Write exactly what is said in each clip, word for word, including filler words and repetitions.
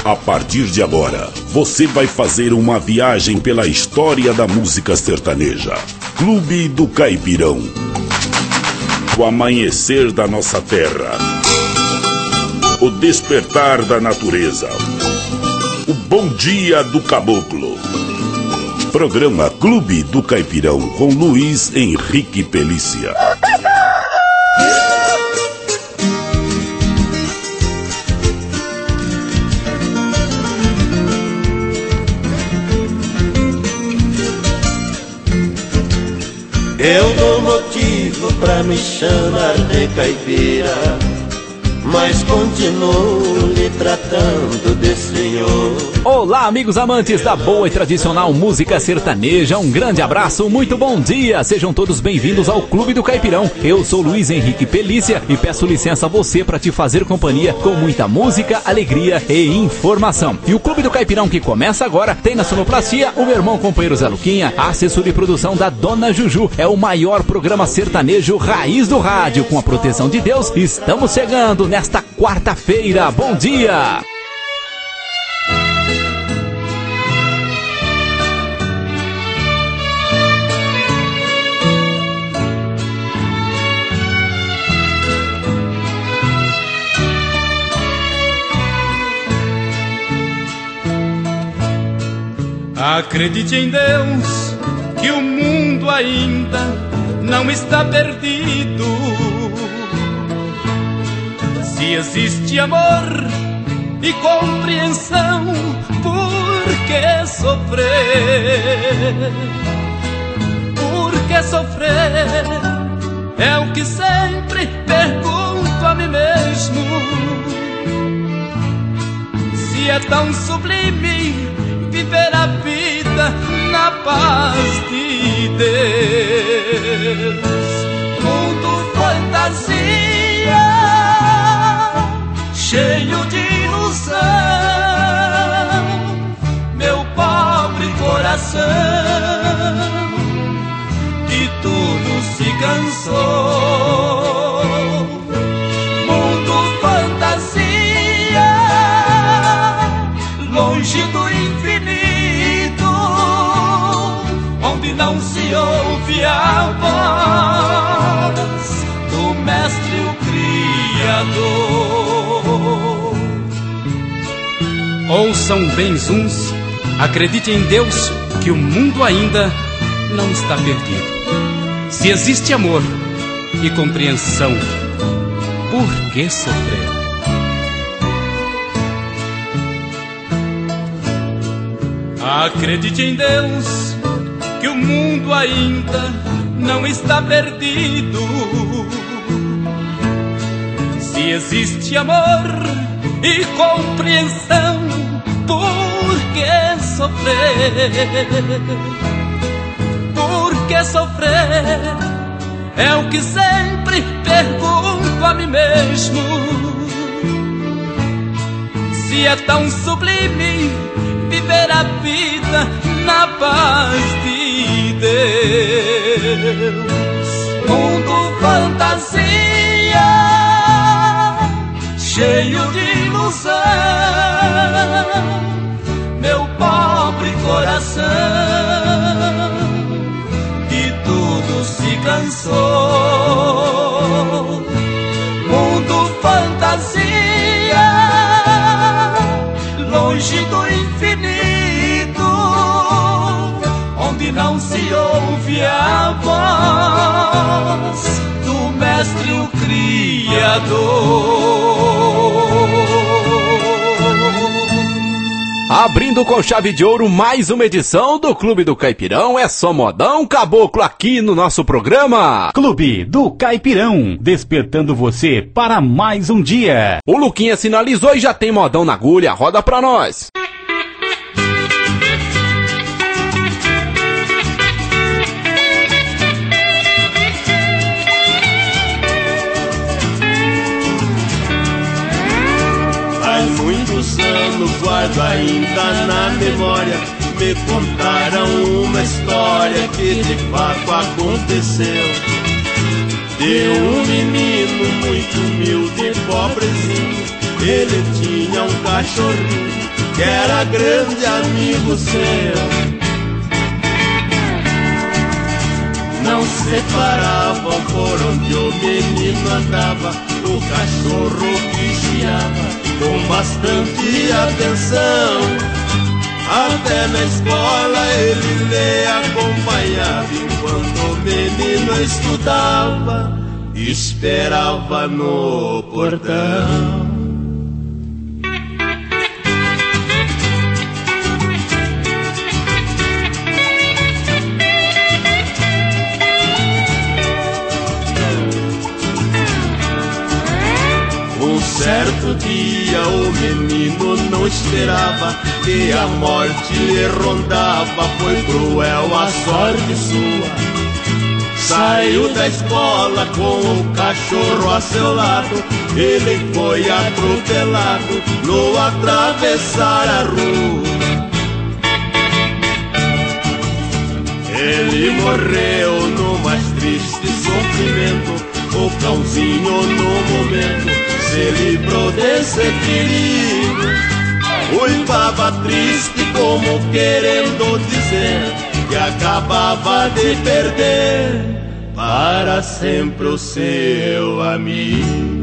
A partir de agora, você vai fazer uma viagem pela história da música sertaneja. Clube do Caipirão. O amanhecer da nossa terra. O despertar da natureza. O bom dia do caboclo. Programa Clube do Caipirão com Luiz Henrique Pelícia. Eu dou motivo pra me chamar de caipira, mas continuo lhe tratando de senhor. Olá, amigos amantes da boa e tradicional música sertaneja, um grande abraço, muito bom dia, sejam todos bem-vindos ao Clube do Caipirão. Eu sou Luiz Henrique Pelícia e peço licença a você para te fazer companhia com muita música, alegria e informação. E o Clube do Caipirão que começa agora tem na sonoplastia o meu irmão companheiro Zé Luquinha, a assessoria e produção da Dona Juju. É o maior programa sertanejo raiz do rádio, com a proteção de Deus. Estamos chegando nesta quarta-feira, bom dia! Acredite em Deus, que o mundo ainda não está perdido. Se existe amor e compreensão, por que sofrer? Por que sofrer? É o que sempre pergunto a mim mesmo. Se é tão sublime viver a vida na paz de Deus. Mundo fantasia, cheio de ilusão, meu pobre coração de tudo se cansou. Mundo fantasia, longe do infinito, onde não se ouve a voz do Mestre, o Criador. Ouçam bem uns, acredite em Deus, que o mundo ainda não está perdido. Se existe amor e compreensão, por que sofrer? Acredite em Deus, que o mundo ainda não está perdido. Se existe amor e compreensão, por que sofrer? Por que sofrer? É o que sempre pergunto a mim mesmo. Se é tão sublime viver a vida na paz de Deus. Mundo fantasia, cheio de ilusão, meu pobre coração de tudo se cansou. Mundo fantasia, longe do infinito, onde não se ouve a voz do Mestre, o Criador. Abrindo com chave de ouro mais uma edição do Clube do Caipirão, é só modão caboclo aqui no nosso programa. Clube do Caipirão, despertando você para mais um dia. O Luquinha sinalizou e já tem modão na agulha, roda pra nós. Faz muitos anos guardo ainda na memória, me contaram uma história que de fato aconteceu. De um menino muito humilde, pobrezinho, ele tinha um cachorrinho que era grande amigo seu. Não separavam por onde o menino andava, o cachorro vigiava com bastante atenção. Até na escola ele lhe acompanhava, enquanto o menino estudava, esperava no portão. Certo dia o menino não esperava que a morte lhe rondava, foi cruel a sorte sua. Saiu da escola com o cachorro a seu lado, ele foi atropelado no atravessar a rua. Ele morreu no mais triste sofrimento, o cãozinho no momento se livrou desse perigo. Uivava triste como querendo dizer que acabava de perder para sempre o seu amigo.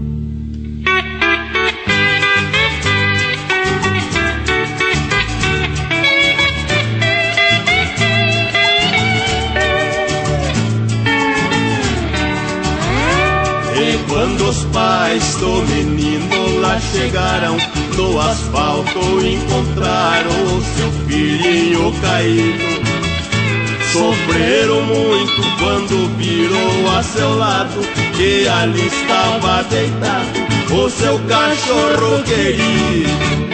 Quando os pais do menino lá chegaram, no asfalto encontraram o seu filhinho caído. Sofreram muito quando viram a seu lado que ali estava deitado o seu cachorro querido.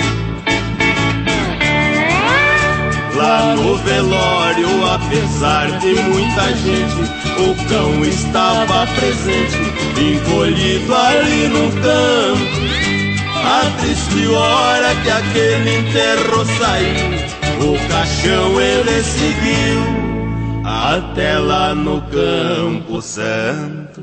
Lá no velório, apesar de muita gente, o cão estava presente, encolhido ali no canto. A triste hora que aquele enterro saiu, o caixão ele seguiu até lá no Campo Santo.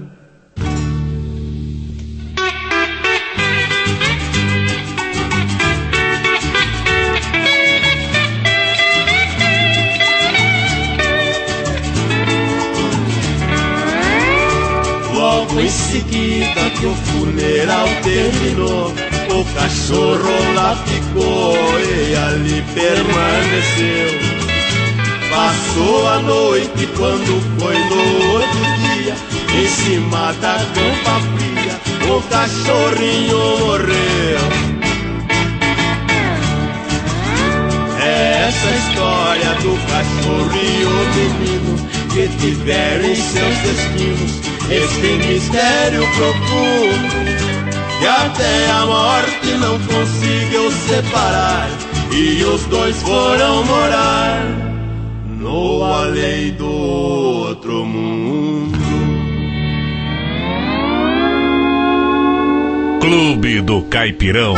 Logo em seguida que o funeral terminou, o cachorro lá ficou e ali permaneceu. Passou a noite quando foi no outro dia, em cima da campa fria, o cachorrinho morreu. É essa história do cachorro e o menino que tiveram em seus destinos este mistério profundo, que até a morte não conseguiu separar, e os dois foram morar no além do outro mundo. Clube do Caipirão.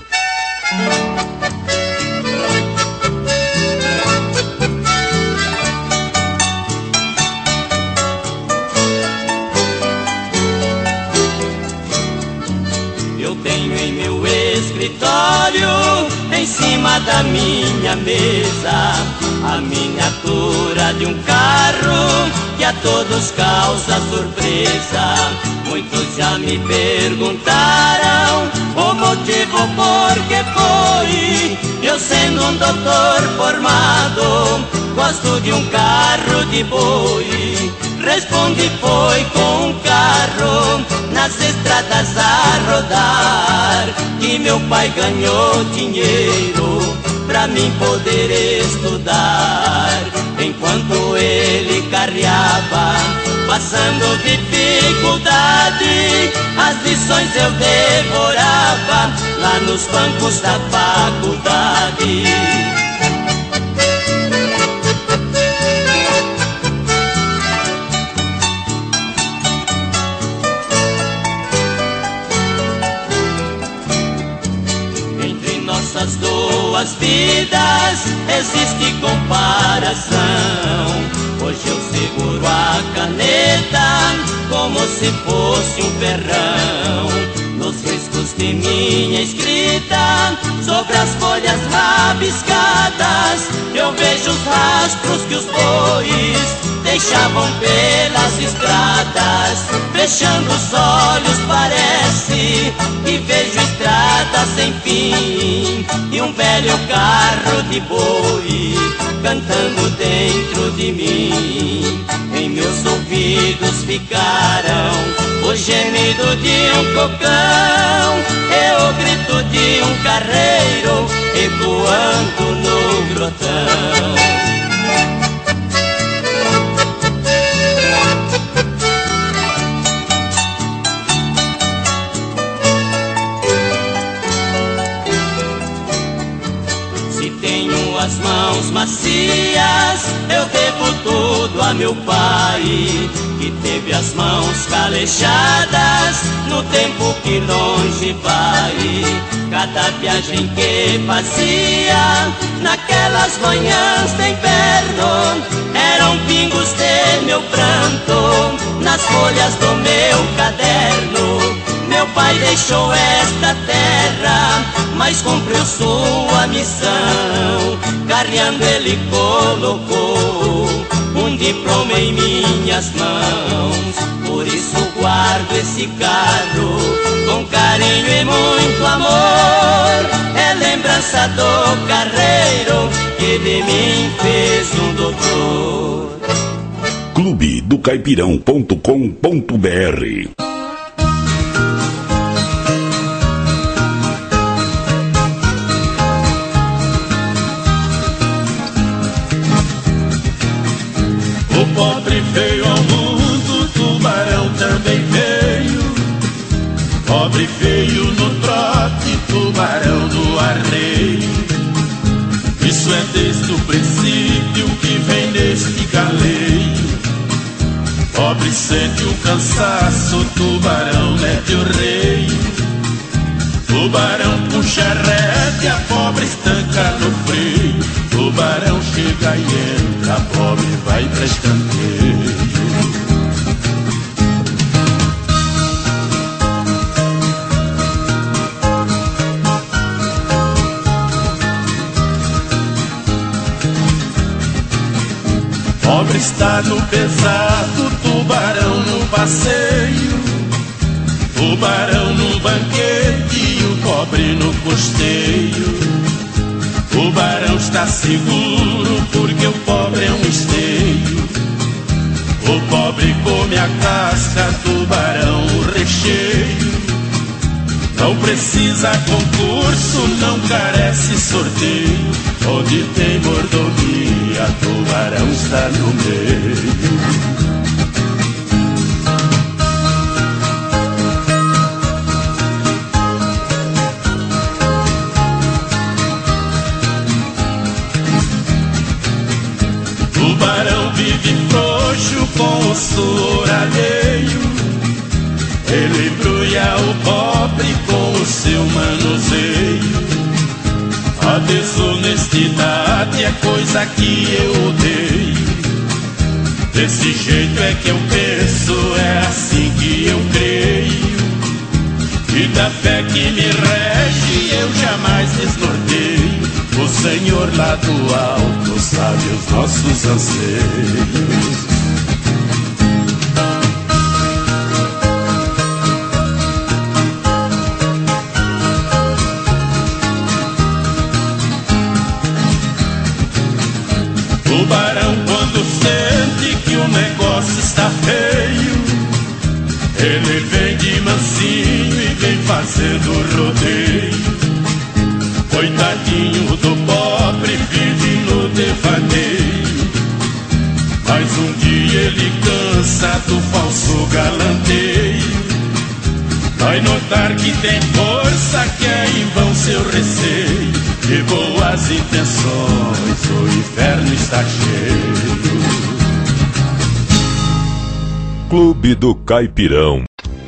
Em cima da minha mesa, a miniatura de um carro que a todos causa surpresa. Muitos já me perguntaram o motivo por que foi. Eu sendo um doutor formado, gosto de um carro de boi. Respondi foi com um carro nas estradas a rodar, que meu pai ganhou dinheiro pra mim poder estudar. Enquanto ele carreava, passando dificuldade, as lições eu devorava lá nos bancos da faculdade. As duas vidas existe comparação. Hoje eu seguro a caneta como se fosse um ferrão. Nos riscos de minha escrita sobre as folhas rabiscadas. Eu vejo os rastros que os bois deixavam pelas estradas. Fechando os olhos parece que vejo estrada sem fim e um velho carro de boi cantando dentro de mim. Em meus ouvidos ficaram o gemido de um cocão e o grito de um carreiro ecoando no grotão. As mãos macias, eu devo tudo a meu pai, que teve as mãos calejadas no tempo que longe vai. Cada viagem que fazia naquelas manhãs de inverno eram pingos de meu pranto nas folhas do meu caderno. Meu pai deixou esta terra, mas cumpriu sua missão. Carreando ele colocou um diploma em minhas mãos. Por isso guardo esse carro com carinho e muito amor. É lembrança do carreiro que de mim fez um doutor. clube do caipirão ponto com ponto br. O pobre veio ao mundo, o tubarão também veio. Pobre veio no trote, tubarão no arreio. Isso é desde o princípio que vem neste galeio. Pobre sente o cansaço, tubarão mete o rei. Tubarão puxa a rédea, pobre estanca no freio. Tubarão chega e entra, pobre vai pra escanteio. Pobre está no pesado, tubarão no passeio. Tubarão no banquete e o pobre no costeio. Tubarão está seguro porque o pobre é um esteio. O pobre come a casca, tubarão o recheio. Não precisa concurso, não carece sorteio. Onde tem mordomia, tubarão está no meio. Tubarão vive frouxo com o suor alheio. Ele embrulha o pobre com o seu manuseio. A desonestidade é coisa que eu odeio. Desse jeito é que eu penso, é assim que eu creio. E da fé que me rege eu jamais desnorteio. O Senhor lá do alto sabe os nossos anseios. Tubarão quando sente que o negócio está feio, ele vem de mansinho e vem fazendo rodeio. Coitadinho do pobre vive no devaneio, mas um dia ele cansa do falso galanteio. Vai notar que tem força, que é em vão seu receio. De boas intenções o inferno está cheio. Clube do Caipirão.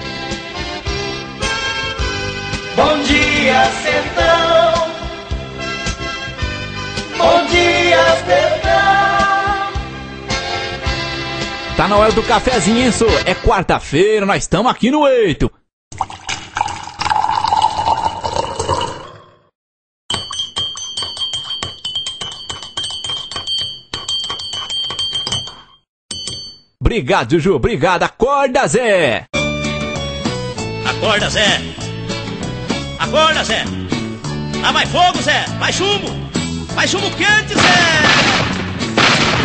Bom dia, sertão. Bom dia, sertão. Tá na hora do cafezinho, hein, sô? É quarta-feira, nós estamos aqui no Eito. Obrigado, Juju, obrigado. Acorda, Zé. Acorda, Zé. Acorda, Zé. Lá vai fogo, Zé. Vai chumbo. Vai chumbo quente, Zé.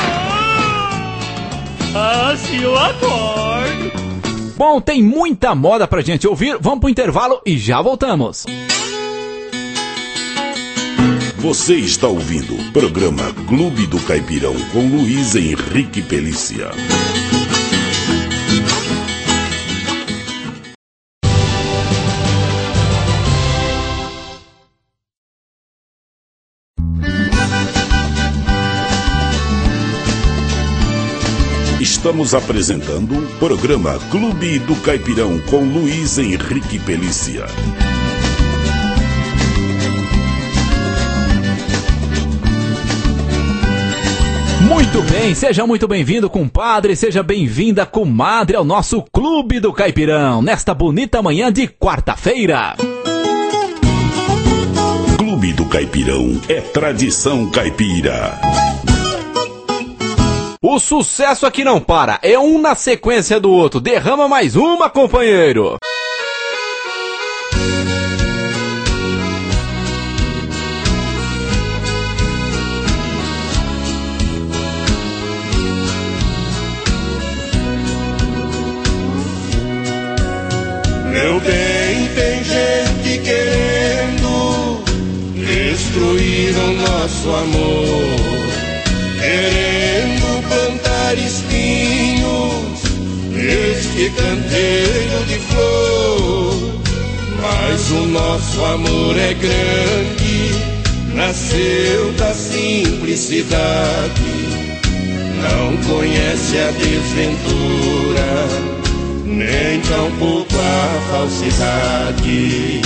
Ah, se eu acordo. Bom, tem muita moda pra gente ouvir. Vamos pro intervalo e já voltamos. Você está ouvindo o programa Clube do Caipirão com Luiz Henrique Pelícia. Estamos apresentando o programa Clube do Caipirão com Luiz Henrique Pelícia. Muito bem, seja muito bem-vindo, compadre, seja bem-vinda, comadre, ao nosso Clube do Caipirão, nesta bonita manhã de quarta-feira. Clube do Caipirão é tradição caipira. O sucesso aqui não para, é um na sequência do outro. Derrama mais uma, companheiro. Meu bem, tem gente querendo destruir o nosso amor, querendo plantar espinhos neste canteiro de flor. Mas o nosso amor é grande, nasceu da simplicidade, não conhece a desventura, nem tampouco a falsidade.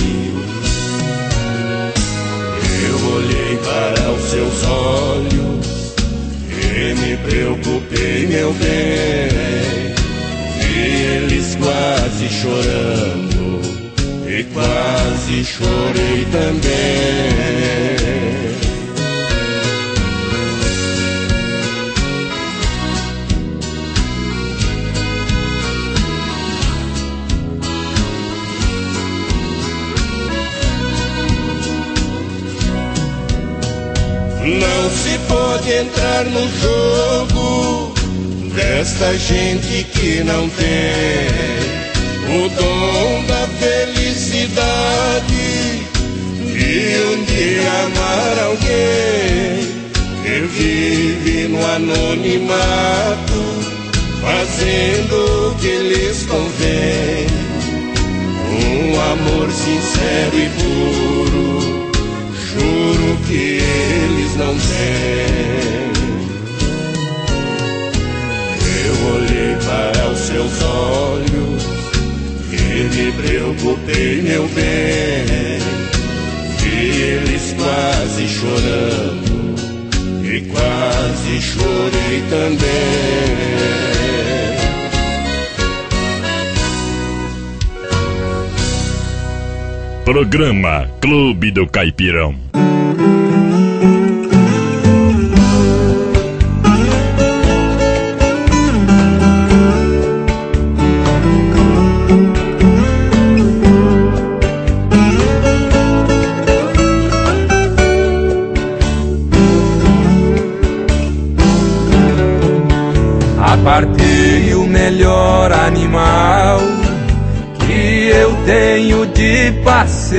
Eu olhei para os seus olhos e me preocupei, meu bem, vi eles quase chorando e quase chorei também. Não se pode entrar no jogo desta gente que não tem o dom da felicidade de um dia amar alguém, que vive no anonimato, fazendo o que lhes convém. Um amor sincero e puro, juro que eles não têm. Eu olhei para os seus olhos e me preocupei, meu bem, vi eles quase chorando e quase chorei também. Programa Clube do Caipirão. Apartei o melhor animal que eu tenho de passeio,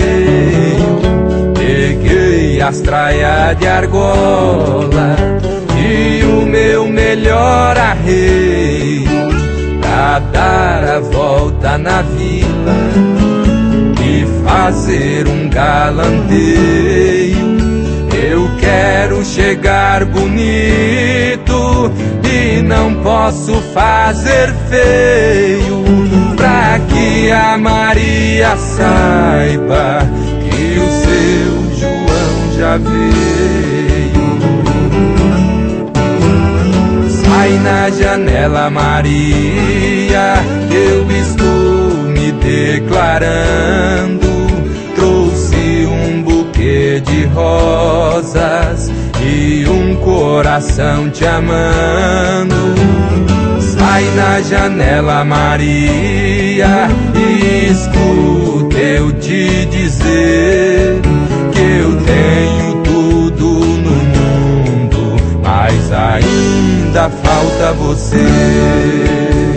peguei as traias de argola e o meu melhor arreio, pra dar a volta na vila e fazer um galanteio. Eu quero chegar bonito e não posso fazer feio, pra que a Maria saiba que o seu João já veio. Sai na janela, Maria, eu estou me declarando. Trouxe um buquê de rosas e um coração te amando. Sai na na janela, Maria, e escuta eu te dizer que eu tenho tudo no mundo, mas ainda falta você.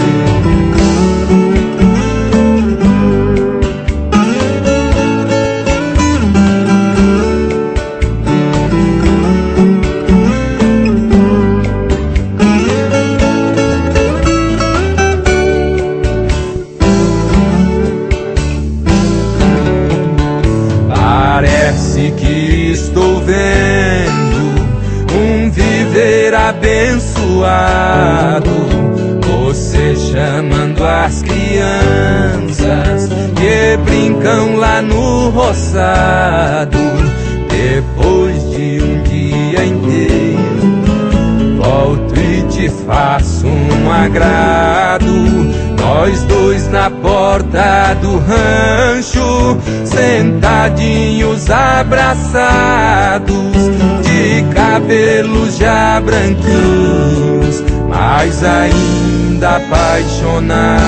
Abençoado, você chamando as crianças que brincam lá no roçado, depois de um dia inteiro, volto e te faço um agrado. Nós dois na porta do rancho, sentadinhos abraçados, de cabelos já branquinhos, mas ainda apaixonados.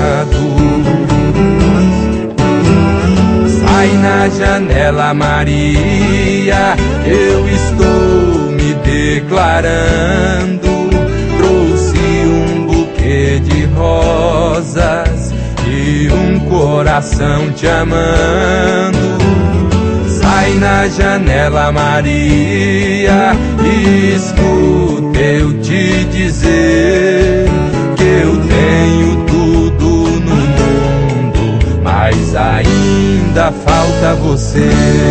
Sai na janela, Maria, eu estou me declarando. Trouxe um buquê de rosas e um coração te amando. Sai na janela, Maria, e escuta eu te dizer que eu tenho tudo no mundo, mas ainda falta você.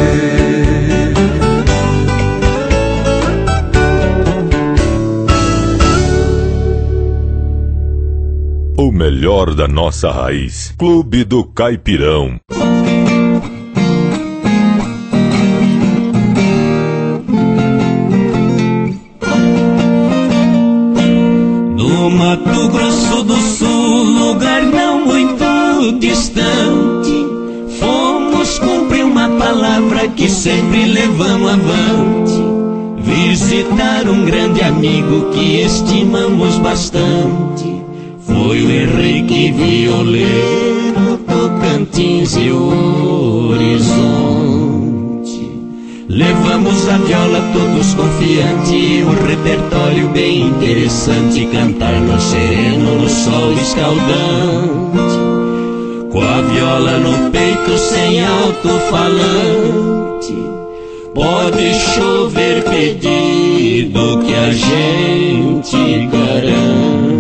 O melhor da nossa raiz. Clube do Caipirão. No Mato Grosso do Sul, lugar não muito distante, fomos cumprir uma palavra que sempre levamos avante. Visitar um grande amigo que estimamos bastante. Foi o Henrique Violeiro, Tocantins e Horizonte. Levamos a viola todos confiante, um repertório bem interessante, cantar no sereno, no sol escaldante, com a viola no peito sem alto-falante. Pode chover pedido que a gente garante.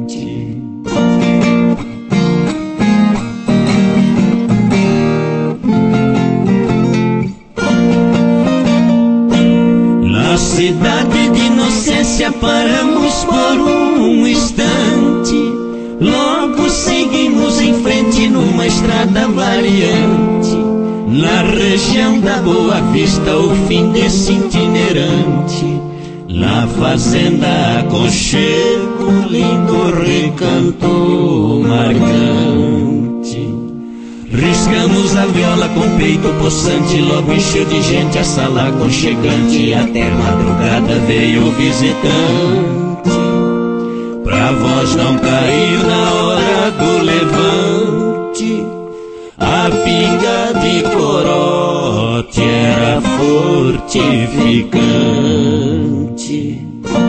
Cidade de Inocência paramos por um instante, logo seguimos em frente numa estrada variante. Na região da Boa Vista, o fim desse itinerante, na fazenda Aconchego, lindo recanto marcante. Riscamos a viola com peito possante, logo encheu de gente a sala aconchegante. Até madrugada veio o visitante, pra voz não cair na hora do levante. A pinga de corote era fortificante.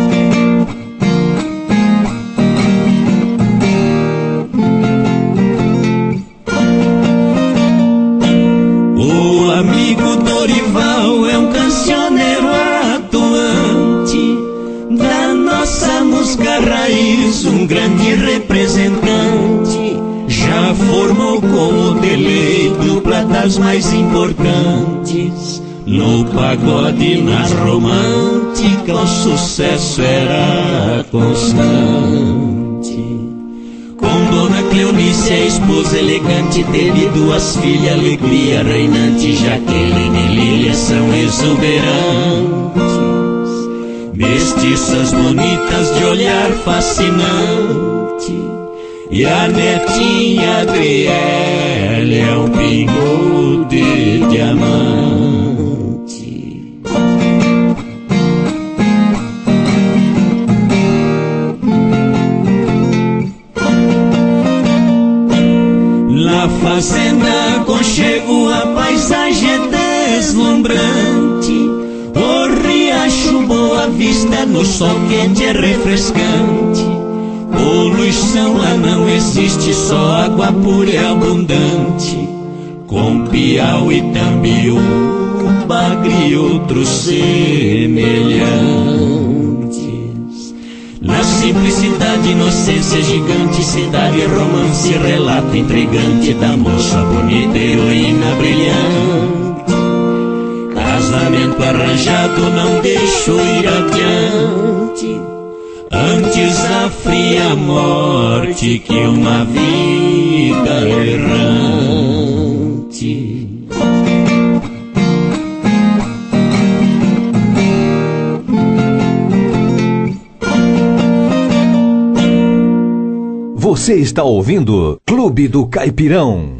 O amigo Dorival é um cancioneiro atuante da nossa música raiz, um grande representante. Já formou com o delay dupla das mais importantes. No pagode e nas românticas o sucesso era constante. Com Dona Cleonice, a esposa elegante, teve duas filhas, alegria reinante. Jaqueline e Lília são exuberantes, mestiças bonitas de olhar fascinante. E a netinha Adriele é um pingo de diamante. fazenda, conchego, a paisagem é deslumbrante. O riacho, boa vista, no sol quente é refrescante. Poluição lá não existe, só água pura e abundante. Com Piau e Tambiú, Bagre e outros semelhantes. Na simplicidade, inocência gigante, cidade, romance, relato intrigante da moça bonita, heroína brilhante. Casamento arranjado, não deixo ir adiante. Antes a fria morte que uma vida errante. Você está ouvindo Clube do Caipirão.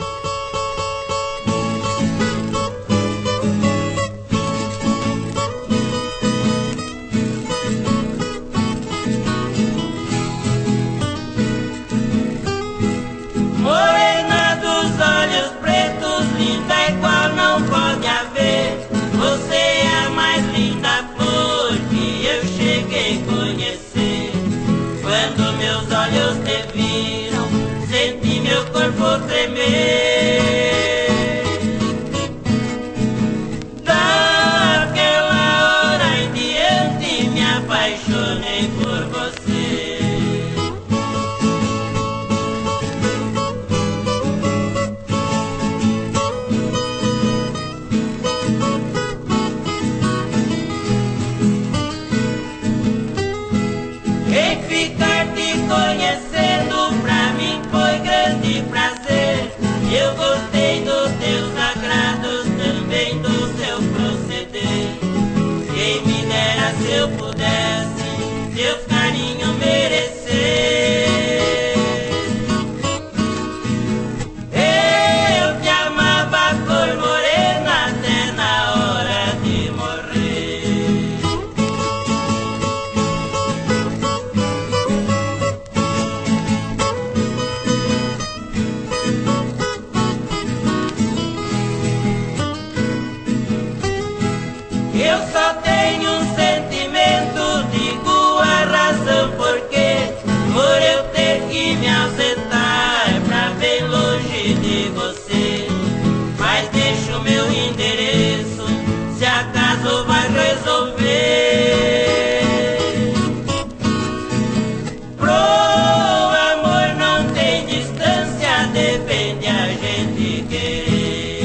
Morena dos olhos pretos, linda igual não pode haver. Você é a mais linda flor que eu cheguei a conhecer. Quando meus olhos te viram, senti meu corpo tremer. Daquela hora em diante me apaixonei por você. Em ficar te conhecendo, pra mim foi grande prazer. Eu gostei dos teus agrados, também do seu proceder. Quem me dera se eu pudesse teu carinho merecer. Eu te amava, cor morena, até na hora de morrer. Eu só tenho um sentimento, digo a razão porque por eu ter que me ausentar pra bem longe de você. Mas deixa o meu endereço, se acaso vai resolver. Pro amor não tem distância, depende a gente querer.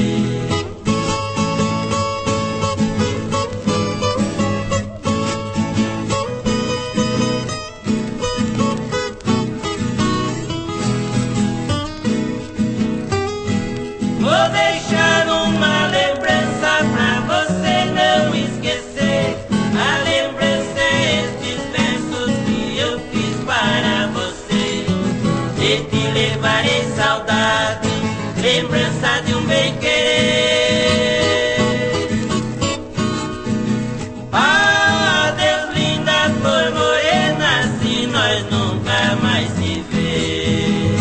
Vou deixar uma lembrança pra você não esquecer. A lembrança é estes versos que eu fiz para você. De te levarei saudade, lembrança de um bem-querer. Adeus, linda flor morena, se nós nunca mais se ver.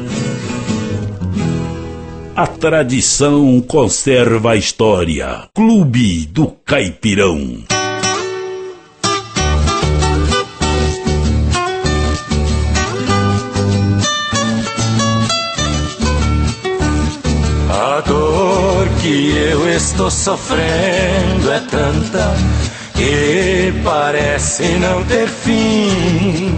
A tradição conserva a história. Clube do Caipirão. A dor que eu estou sofrendo é tanta que parece não ter fim.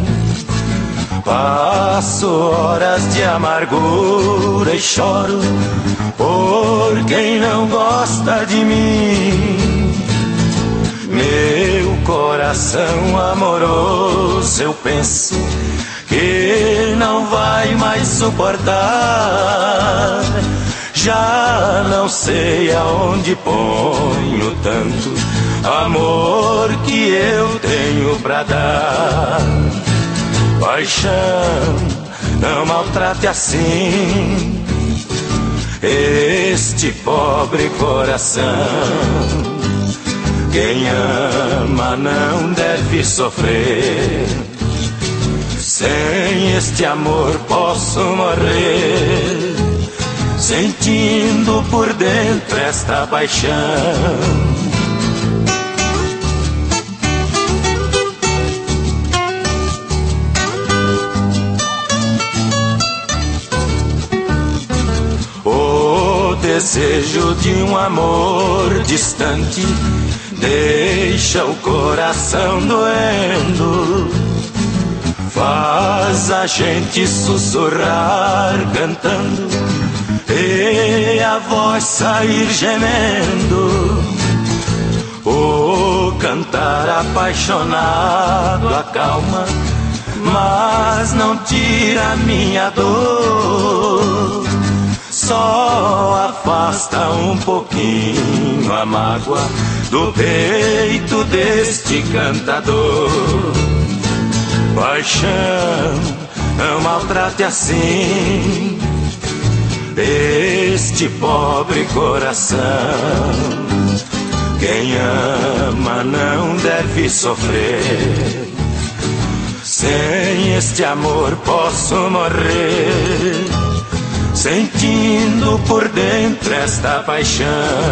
Passo horas de amargura e choro por quem não gosta de mim. Meu coração amoroso, eu penso que não vai mais suportar. Já não sei aonde ponho tanto amor que eu tenho pra dar. Paixão, não maltrate assim este pobre coração. Quem ama não deve sofrer. Sem este amor posso morrer. sentindo por dentro esta paixão. O desejo de um amor distante deixa o coração doendo, faz a gente sussurrar cantando e a voz sair gemendo. O cantar apaixonado acalma, mas não tira minha dor, só afasta um pouquinho a mágoa do peito deste cantador. Paixão, não maltrate assim este pobre coração. Quem ama não deve sofrer, sem este amor posso morrer, sentindo por dentro esta paixão.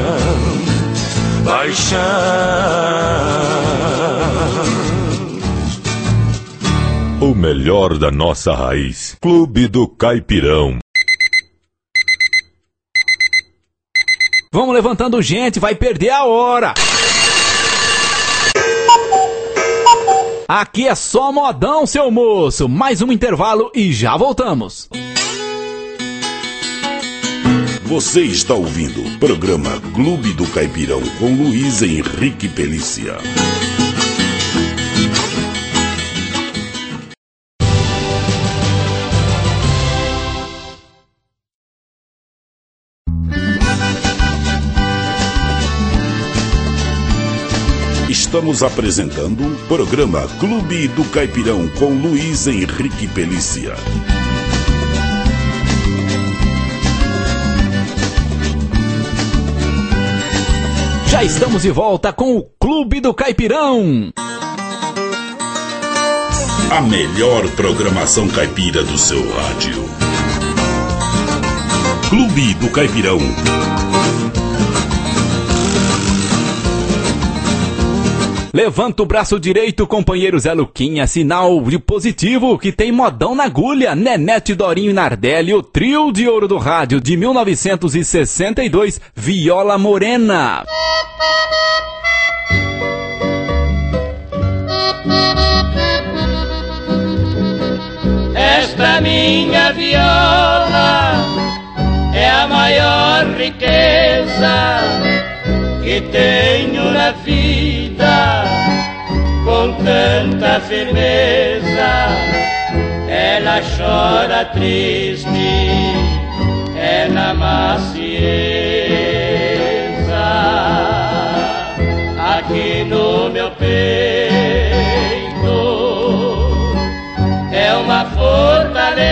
Paixão. O melhor da nossa raiz. Clube do Caipirão. Vamos levantando, gente, vai perder a hora. Aqui é só modão, seu moço. Mais um intervalo e já voltamos. Você está ouvindo o programa Clube do Caipirão com Luiz Henrique Pelícia. Estamos apresentando o programa Clube do Caipirão com Luiz Henrique Pelícia. Já estamos de volta com o Clube do Caipirão. A melhor programação caipira do seu rádio. Clube do Caipirão. Levanta o braço direito, companheiro Zé Luquinha, sinal de positivo que tem modão na agulha. Nenete, Dorinho e Nardelli, o trio de ouro do rádio de mil novecentos e sessenta e dois, Viola Morena. Esta minha viola é a maior riqueza que tenho na vida, com tanta firmeza. Ela chora triste, é na macieza. Aqui no meu peito é uma fortaleza,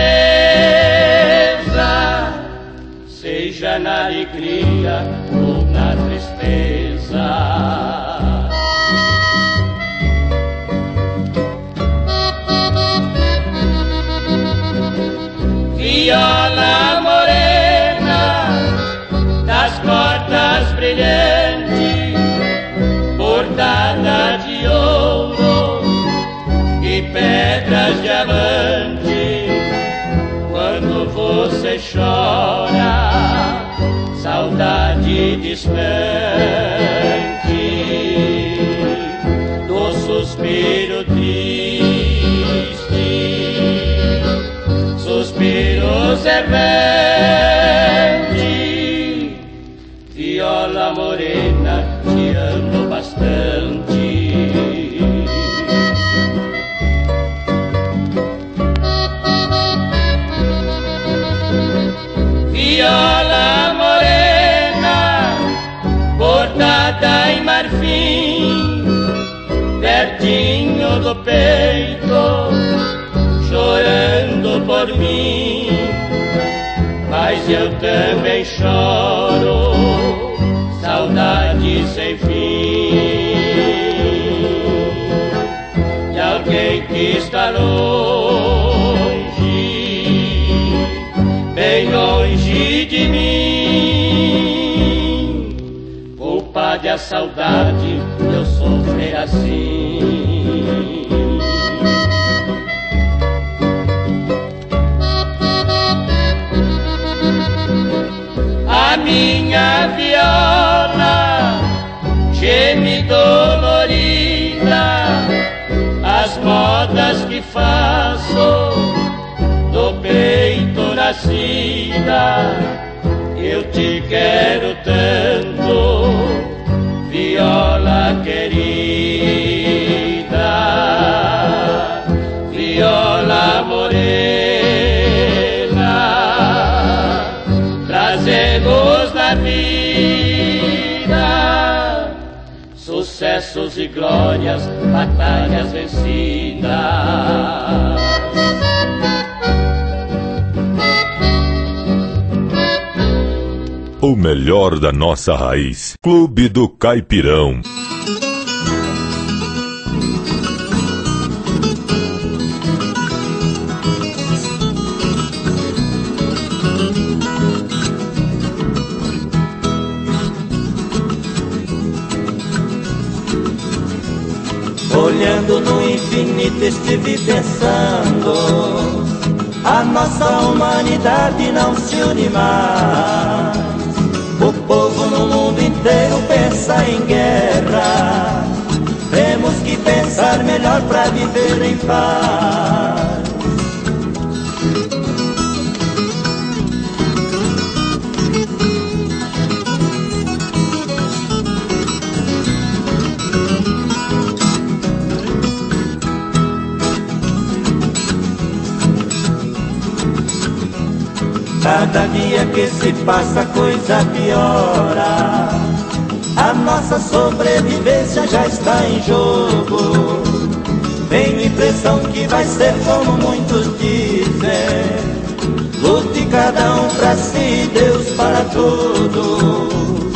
seja na alegria ou na tristeza. Viola morena das cordas brilhantes, bordada de ouro e pedras diamantes. Quando você chora, saudade distante do suspiro triste, suspiros errantes. Viola morena, te amo bastante. Viola morena, bordada em marfim, pertinho do peito, chorando por mim. Mas eu também choro, saudade sem fim, de alguém que está longe, bem longe de mim. a saudade de eu sofrer assim. A minha viola geme dolorida, as modas que faço do peito nascida. Eu te quero tanto, viola querida, viola morena, trazemos na vida sucessos e glórias, batalhas vencidas. O melhor da nossa raiz. Clube do Caipirão. Olhando no infinito estive pensando, a nossa humanidade não se une mais. O povo no mundo inteiro pensa em guerra. Temos que pensar melhor pra viver em paz. Cada dia que se passa a coisa piora. A nossa sobrevivência já está em jogo. Tenho impressão que vai ser como muitos dizem. Lute cada um pra si, Deus para todos.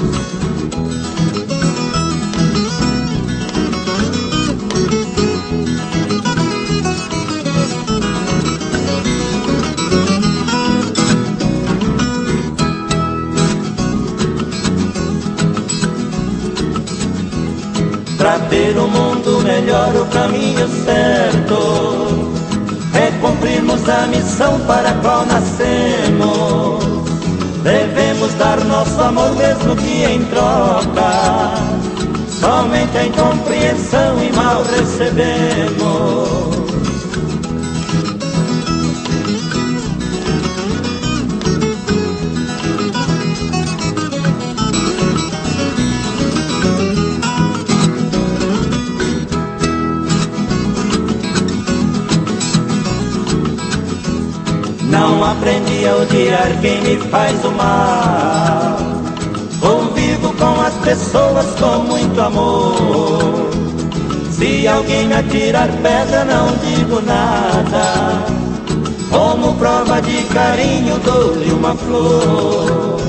Pra ter um mundo melhor, o caminho certo é cumprirmos a missão para a qual nascemos. Devemos dar nosso amor mesmo que em troca somente a incompreensão e mal recebemos. Não aprendi a odiar quem me faz o mal. Convivo com as pessoas com muito amor. Se alguém me atirar pedra, não digo nada. Como prova de carinho, dou-lhe uma flor.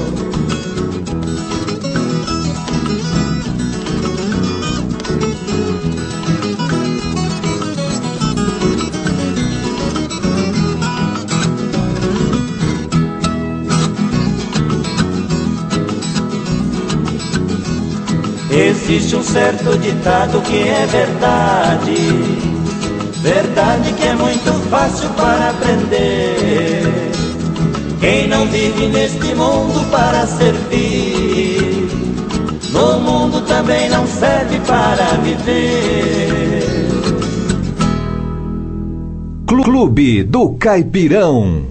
Existe um certo ditado que é verdade, verdade que é muito fácil para aprender. Quem não vive neste mundo para servir, no mundo também não serve para viver. Clube do Caipirão.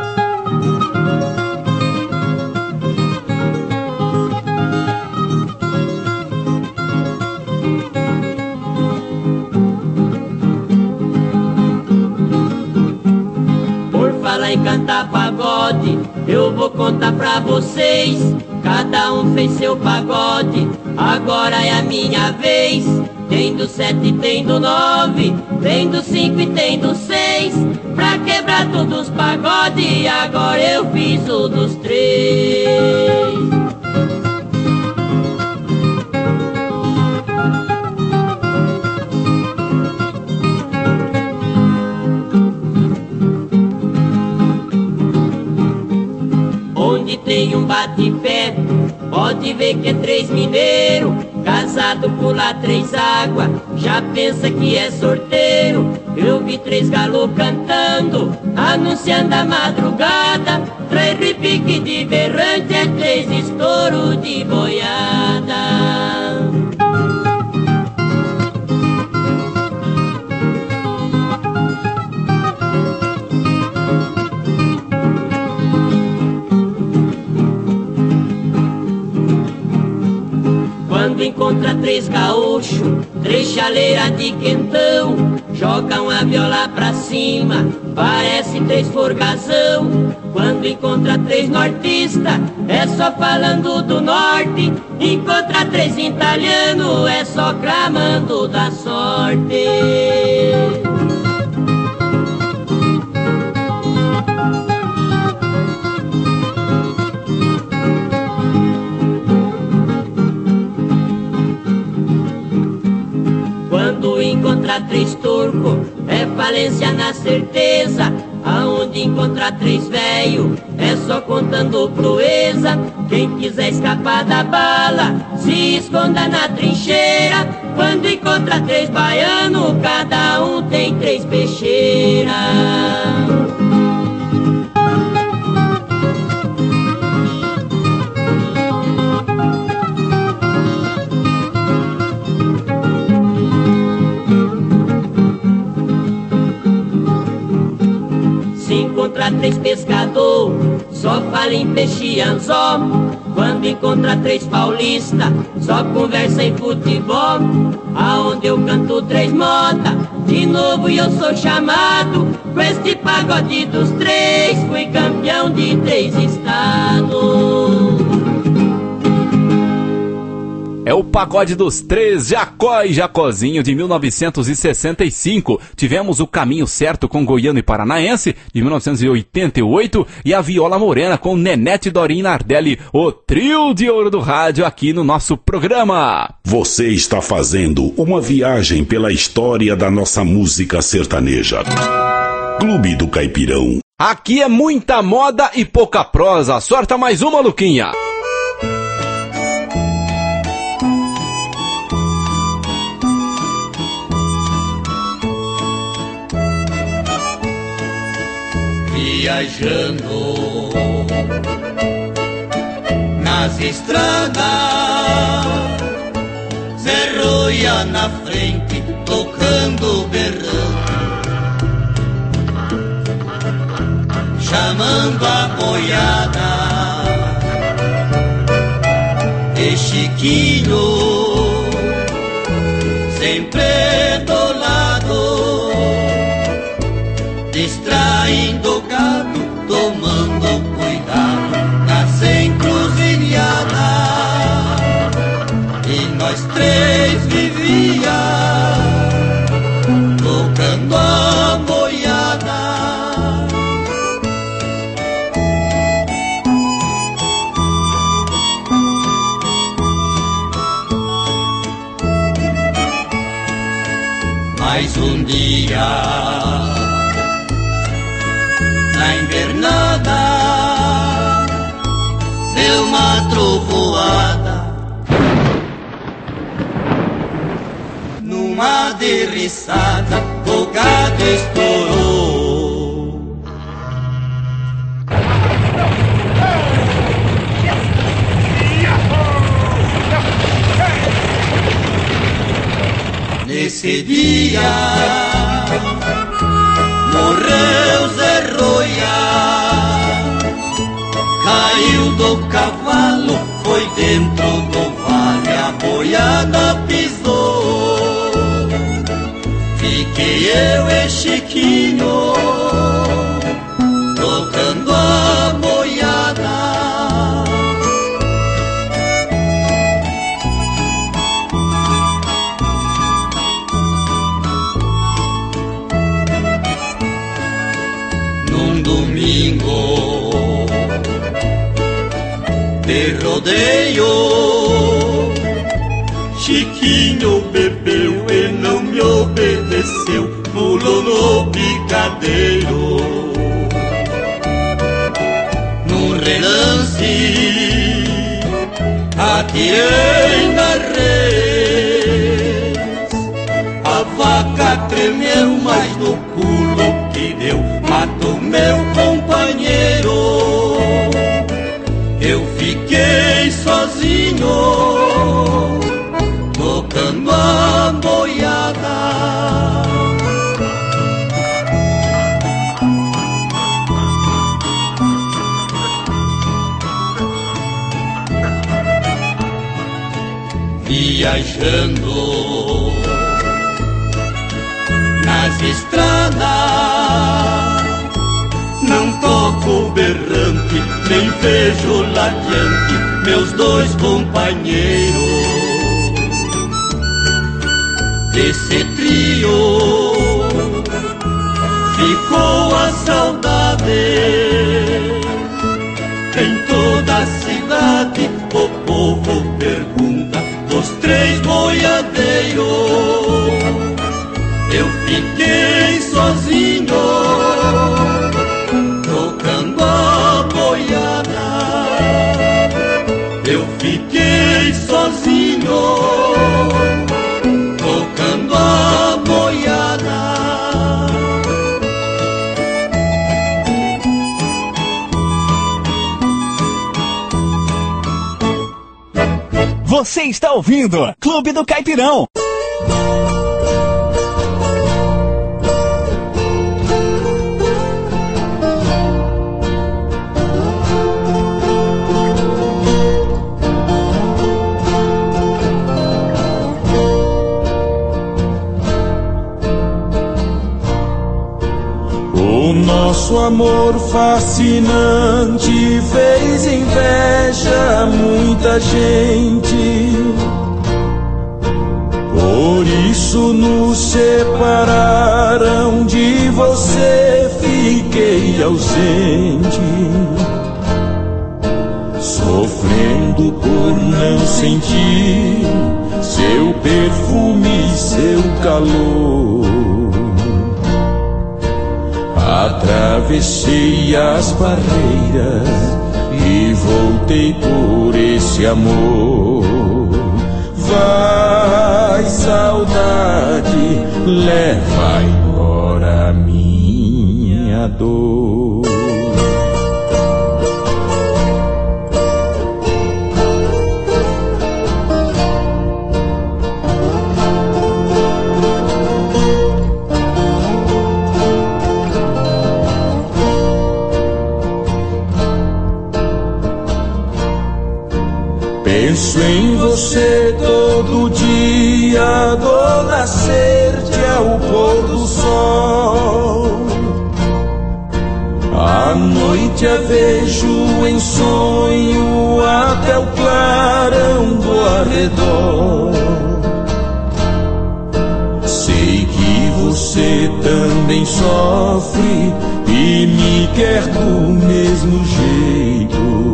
Cantar pagode, eu vou contar pra vocês. Cada um fez seu pagode, agora é a minha vez. Tem do sete, tem do nove, tem do cinco e tem do seis. Pra quebrar todos os pagodes, agora eu fiz o dos três. Tem um bate-pé, pode ver que é três mineiro. casado pula três águas, já pensa que é sorteiro. Eu vi três galos cantando, anunciando a madrugada. Três repique de berrante, é três estouro de boiada. Quando encontra três gaúchos, três chaleiras de quentão, jogam a viola pra cima, parece três forgazão. Quando encontra três nortistas, é só falando do norte. Encontra três italianos, é só clamando da sorte. Quando encontra três turcos, é falência na certeza. Aonde encontra três velho, é só contando proeza. Quem quiser escapar da bala, se esconda na trincheira. Quando encontra três baianos, cada um tem três peixeiras. Encontra três pescador, só fala em peixe e anzol. Quando encontra três paulista, só conversa em futebol. Aonde eu canto três modas, de novo eu sou chamado. Com este pagode dos três, fui campeão de três estados. É o Pagode dos Três, Jacó e Jacozinho, de mil novecentos e sessenta e cinco. Tivemos O Caminho Certo com Goiano e Paranaense, de mil novecentos e oitenta e oito. E a Viola Morena com Nenete, Dorinho e Nardelli, o trio de ouro do rádio aqui no nosso programa. Você está fazendo uma viagem pela história da nossa música sertaneja. Clube do Caipirão. Aqui é muita moda e pouca prosa. Sorta mais uma, Luquinha. Viajando nas estradas, Zé Roia na frente, tocando berrão, chamando a boiada. E Chiquinho sempre do lado, distraindo o gado, tomando cuidado nas encruzilhadas. E nós três vivia tocando a boiada. Mais um dia na invernada, deu uma trovoada, numa derriçada o gado estourou. Nesse dia morreu Zé Roia, caiu do cavalo, foi dentro do vale, a boiada pisou. Fiquei eu e Chiquinho tocando a boiada. Domingo de rodeio, Chiquinho bebeu e não me obedeceu, pulou no picadeiro. Num relance atirei na rede, tremeu, mas no pulo que deu matou meu companheiro. Eu fiquei sozinho, tocando a boiada. Viajando nas estradas, não toco berrante, nem vejo lá adiante meus dois companheiros. Desse trio ficou a saudade. Em toda a cidade o povo pergunta dos três boiadeiros. Eu fiquei sozinho, tocando a boiada. Eu fiquei sozinho, tocando a boiada. Você está ouvindo Clube do Caipirão. O nosso amor fascinante fez inveja a muita gente. Por isso nos separaram de você, fiquei ausente, sofrendo por não sentir seu perfume e seu calor. Atravessei as barreiras e voltei por esse amor. Vai, saudade, leva embora a minha dor. Penso em você todo dia, do nascer-te ao pôr do sol. À noite a vejo em sonho até o clarão do arredor. Sei que você também sofre e me quer do mesmo jeito.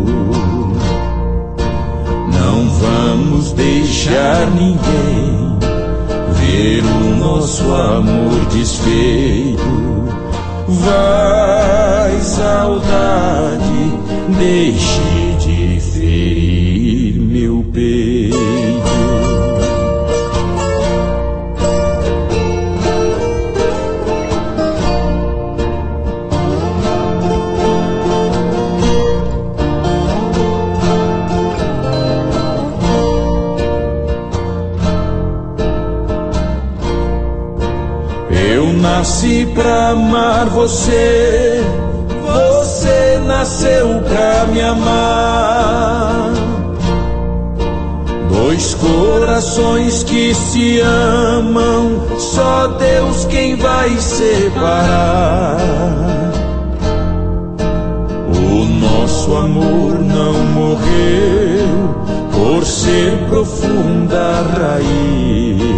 Não vamos deixar ninguém ver o nosso amor desfeito. Vai, saudade, deixe de ferir meu peito. Nasci pra amar você, você nasceu pra me amar. Dois corações que se amam, só Deus quem vai separar. O nosso amor não morreu por ser profunda a raiz.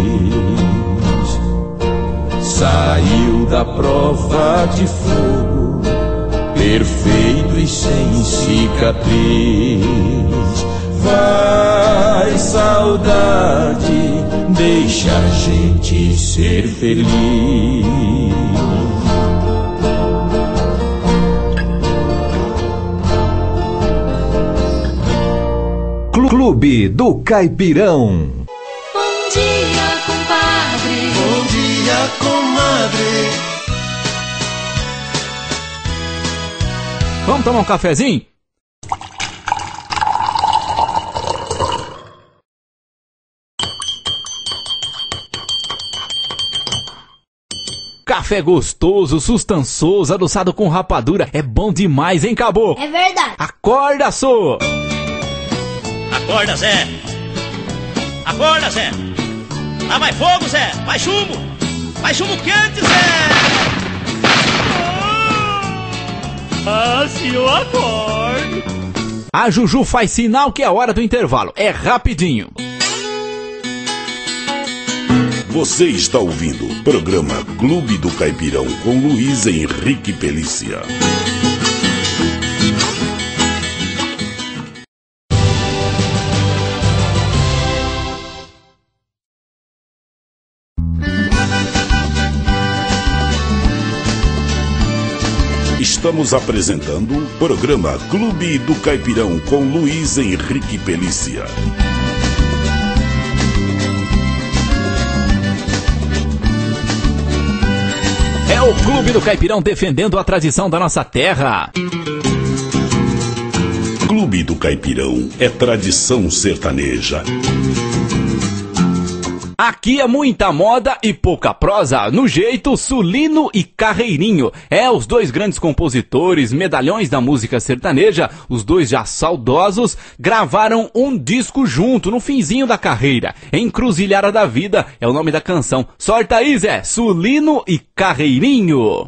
Saiu da prova de fogo, perfeito e sem cicatriz. Vai, saudade, deixa a gente ser feliz. Clube do Caipirão. Bom dia, compadre. Bom dia, comadre. Vamos tomar um cafezinho? Café gostoso, sustançoso, adoçado com rapadura. É bom demais, hein, Cabô? É verdade. Acorda, sô! Acorda, Zé! Acorda, Zé! Lá vai fogo, Zé! Vai chumbo! Vai chumbo quente, Zé! Ah, se eu acordo. A Juju faz sinal que é hora do intervalo. É rapidinho. Você está ouvindo o programa Clube do Caipirão com Luiz Henrique Pelícia. Estamos apresentando o programa Clube do Caipirão com Luiz Henrique Pelícia. É o Clube do Caipirão defendendo a tradição da nossa terra. Clube do Caipirão é tradição sertaneja. Aqui é muita moda e pouca prosa, no jeito Sulino e Carreirinho. É, os dois grandes compositores, medalhões da música sertaneja, os dois já saudosos, gravaram um disco junto no finzinho da carreira. Encruzilhada da Vida é o nome da canção. Sorta aí, Zé, Sulino e Carreirinho.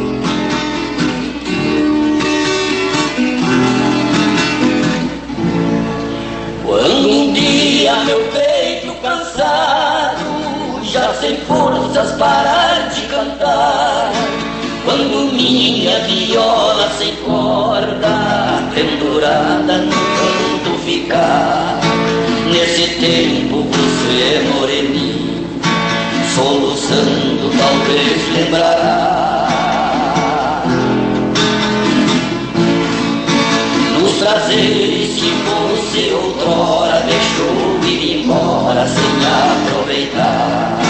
Quando um dia meu peito cansado, já sem forças parar de cantar, quando minha viola sem corda, pendurada no canto ficar, nesse tempo você, moreninho, soluçando talvez lembrará dos prazeres que você outrora deixou ir embora sem aproveitar.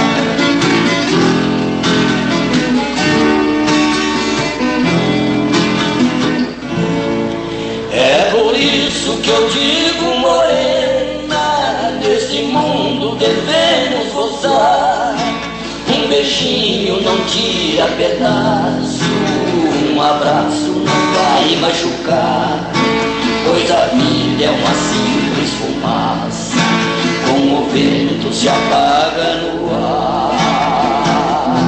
É por isso que eu digo, morena, nesse mundo devemos gozar. Um beijinho não tira pedaço, um abraço não vai machucar, pois a vida é uma simples fumaça, com o vento se apaga no ar.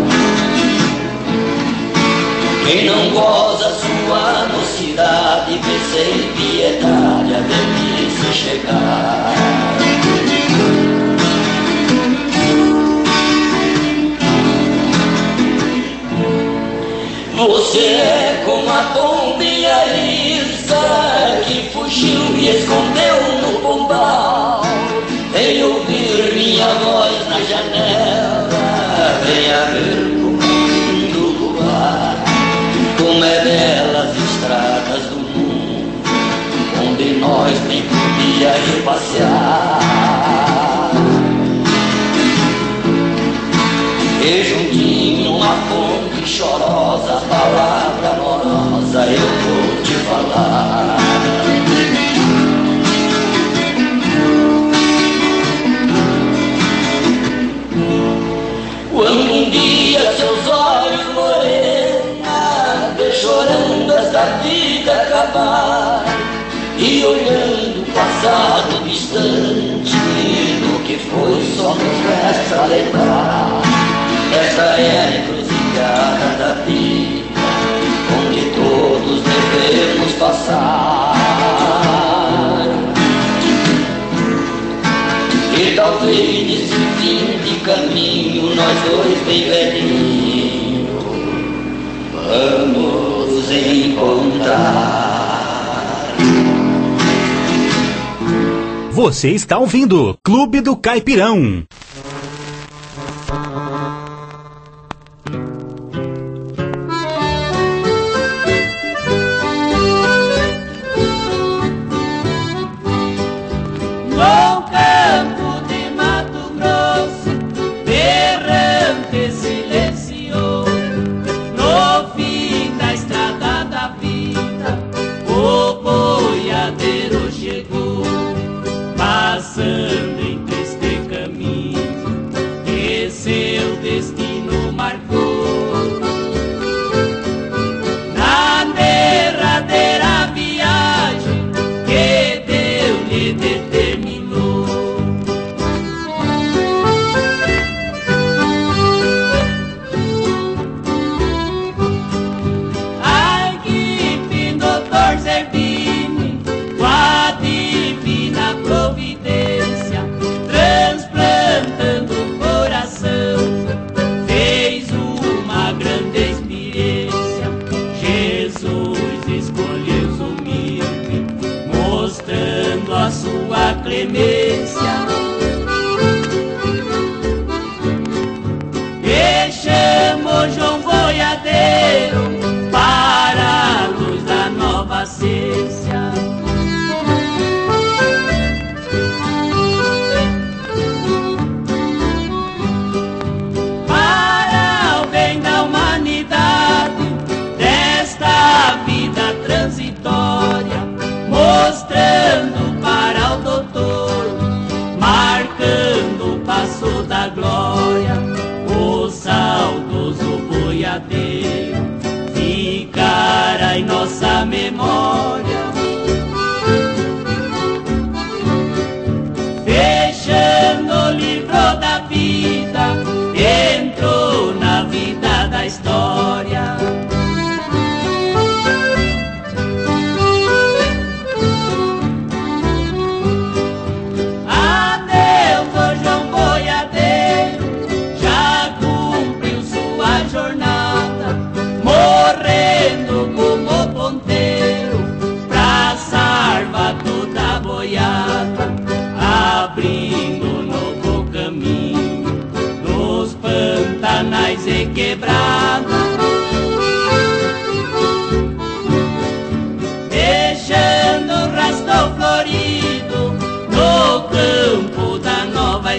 Quem não goza sua mocidade, vê sem piedade a velhice chegar. Você é como a pombinha lisa que fugiu e escondeu no pombal. Vem ouvir minha voz na janela, venha ver como é lindo o luar, como é belas estradas do mundo, onde nós nem podia ir passear. E juntinho uma fonte chorosa, palavra amorosa eu vou te falar. Quando um dia seus olhos, morena, vê chorando esta vida acabar, e olhando o passado distante, do que foi só nos resta lembrar. Esta é a encruzilhada da vida, onde todos devemos passar. E talvez nesse fim de caminho, nós dois bem velhinhos vamos encontrar. Você está ouvindo Clube do Caipirão. No campo de Mato Grosso, berrante esse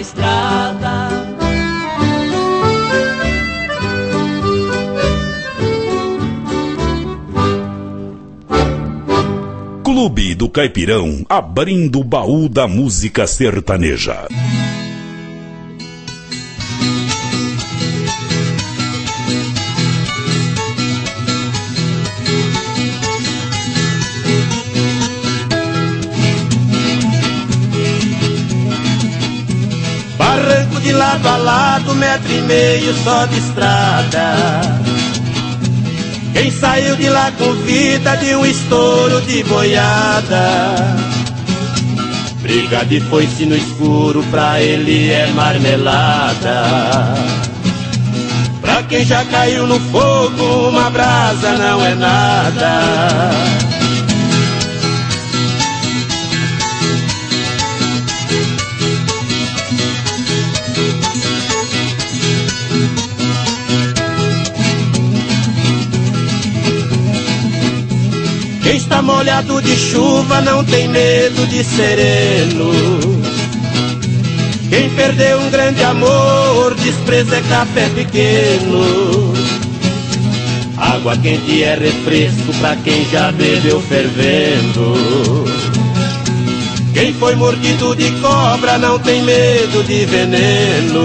estrada. Clube do Caipirão, abrindo o baú da música sertaneja. Barranco de lado a lado, metro e meio só de estrada. Quem saiu de lá com vida de um estouro de boiada. Briga de foice no escuro, pra ele é marmelada. Pra quem já caiu no fogo, uma brasa não é nada. Quem está molhado de chuva não tem medo de sereno. Quem perdeu um grande amor, despreza é café pequeno. Água quente é refresco pra quem já bebeu fervendo. Quem foi mordido de cobra não tem medo de veneno.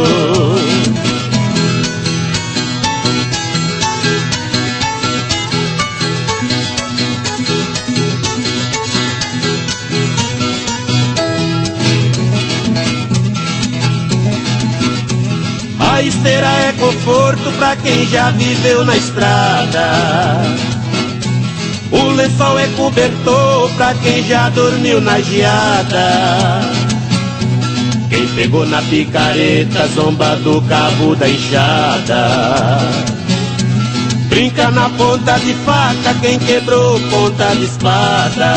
A esteira é conforto pra quem já viveu na estrada. O lençol é cobertor pra quem já dormiu na geada. Quem pegou na picareta, zomba do cabo da enxada. Brinca na ponta de faca quem quebrou ponta de espada.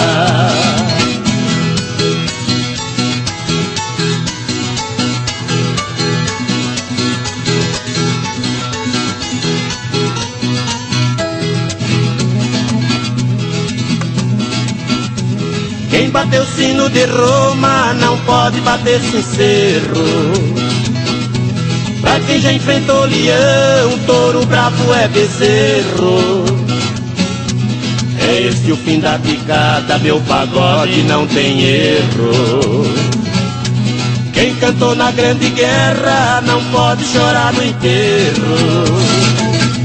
Quem bateu sino de Roma não pode bater sincero. Pra quem já enfrentou leão, touro bravo é bezerro. É esse o fim da picada, meu pagode não tem erro. Quem cantou na grande guerra não pode chorar no enterro.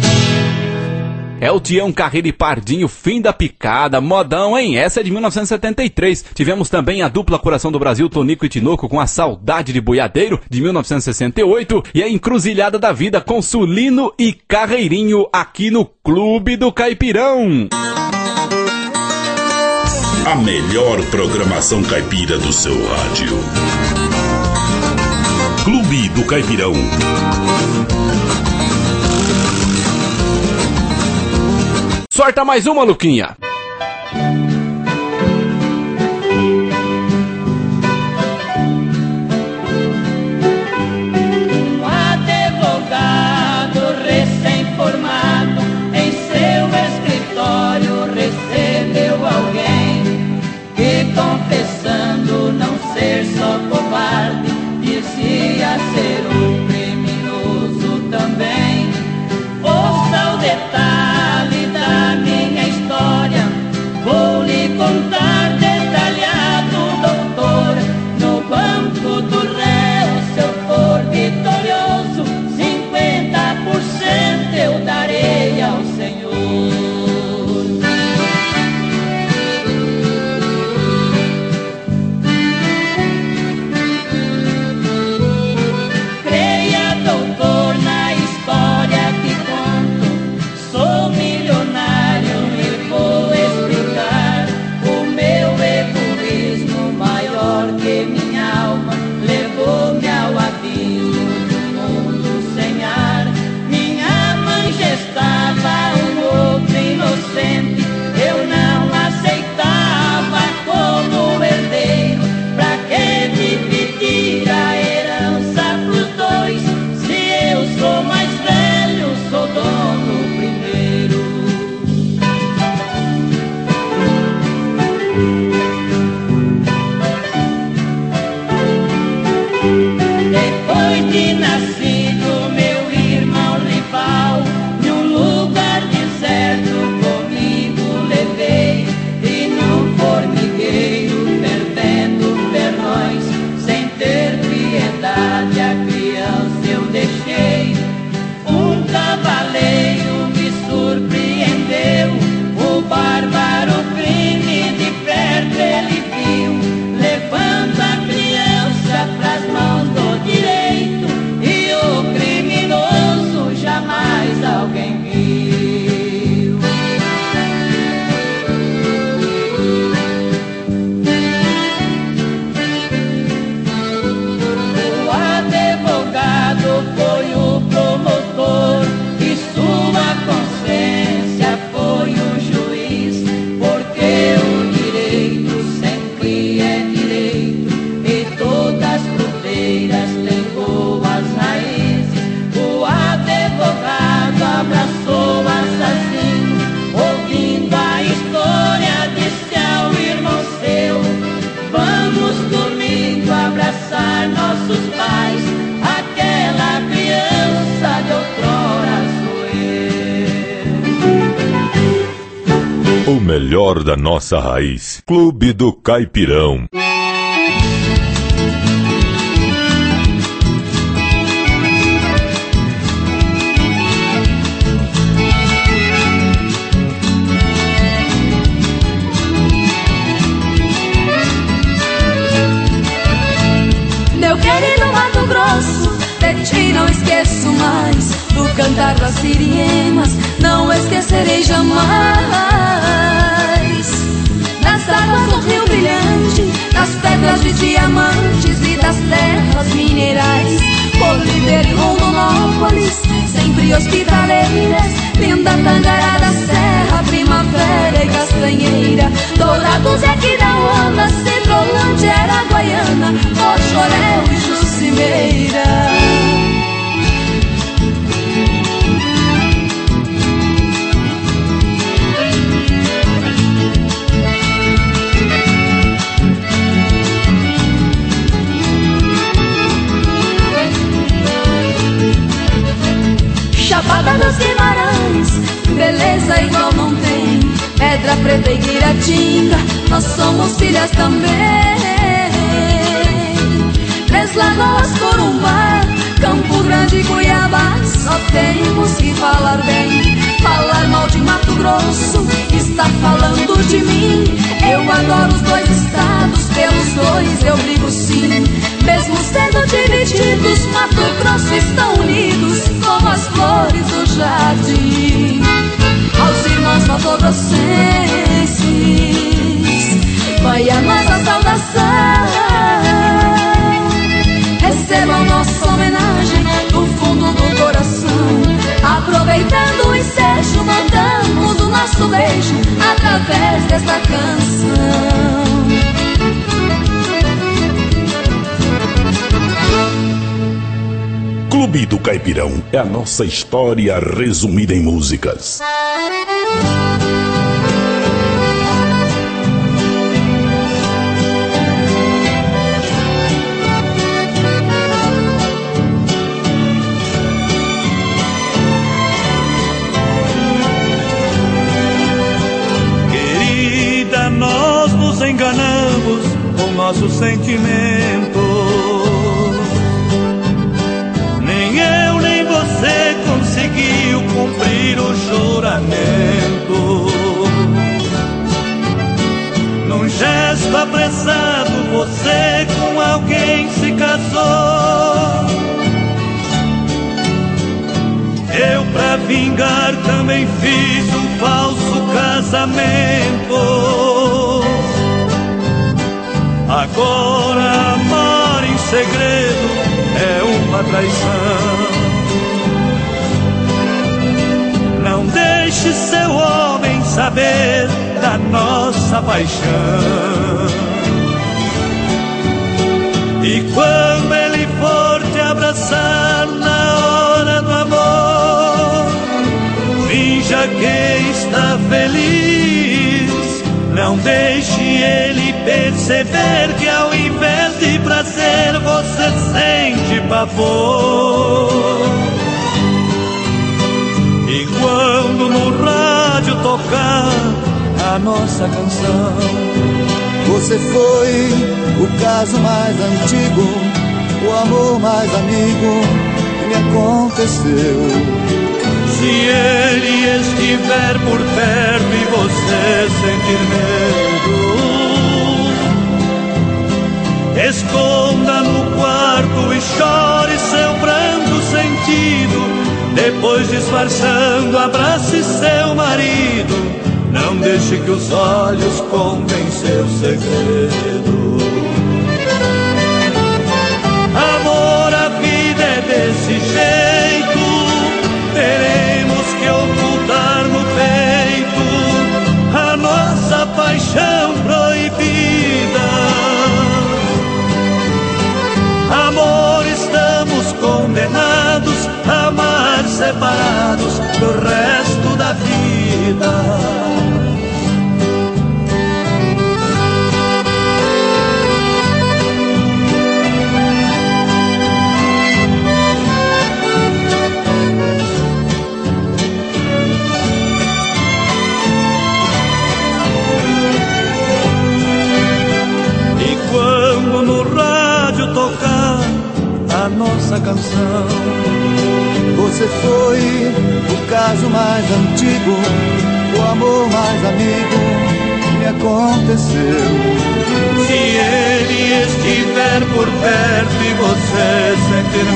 É o Tião Carreiro e Pardinho, fim da picada, modão, hein? Essa é de mil novecentos e setenta e três. Tivemos também a dupla Coração do Brasil, Tonico e Tinoco, com A Saudade de Boiadeiro, de mil novecentos e sessenta e oito. E a Encruzilhada da Vida, com Sulino e Carreirinho, aqui no Clube do Caipirão. A melhor programação caipira do seu rádio. Clube do Caipirão. Sorta mais uma, Luquinha. Um advogado recém-formado em seu escritório recebeu alguém que, confessando não ser só covarde, dizia ser um criminoso também. Ouça o detalhe da minha história, vou O melhor da nossa raiz. Clube do Caipirão. Meu querido Mato Grosso, de ti não esqueço mais. Do cantar das sirienas não esquecerei jamais. Das águas do rio brilhante, das pedras de diamantes e das terras minerais. Oliveira e Rondonópolis, sempre hospitaleiras. Linda Tangará da Serra, Primavera e Castanheira. Dourados e Aquidauana, Centrolândia, Araguaiana, Pochorel e Jucimeira. Chapada dos Guimarães, beleza igual não tem. Pedra Preta e Guiratinga, nós somos filhas também. Três Lagoas, Corumbá, Campo Grande e Cuiabá, só temos que falar bem. Falar mal de Mato Grosso está falando de mim. Eu adoro os dois estados, pelos dois eu brigo sim. Mesmo sendo divididos, Mato Grosso estão unidos como as flores do jardim. Aos irmãos matogrossenses, vai a nossa saudação. Recebam nossa homenagem do fundo do coração. Aproveitando o ensejo, mandamos o nosso beijo através desta canção. Clube do Caipirão é a nossa história resumida em músicas. Querida, nós nos enganamos com nosso sentimento. Eu nem você conseguiu cumprir o juramento. Num gesto apressado você com alguém se casou. Eu pra vingar também fiz um falso casamento. Agora amar em segredo é uma traição. Não deixe seu homem saber da nossa paixão. E quando ele for te abraçar na hora do amor, finja que está feliz. Não deixe ele perceber que ao invés de prazer você sente pavor. E quando no rádio tocar a nossa canção, você foi o caso mais antigo, o amor mais amigo que me aconteceu. Se ele estiver por perto e você sentir medo, esconda no quarto e chore seu pranto sentido. Depois, disfarçando, abrace seu marido. Não deixe que os olhos contem seu segredo. Amor, a vida é desse jeito. Teremos que ocultar no peito a nossa paixão proibida. Amor, estamos condenados a amar separados do resto da vida. nossa canção. Você foi o caso mais antigo, o amor mais amigo que me aconteceu. Se ele estiver por perto e você sentir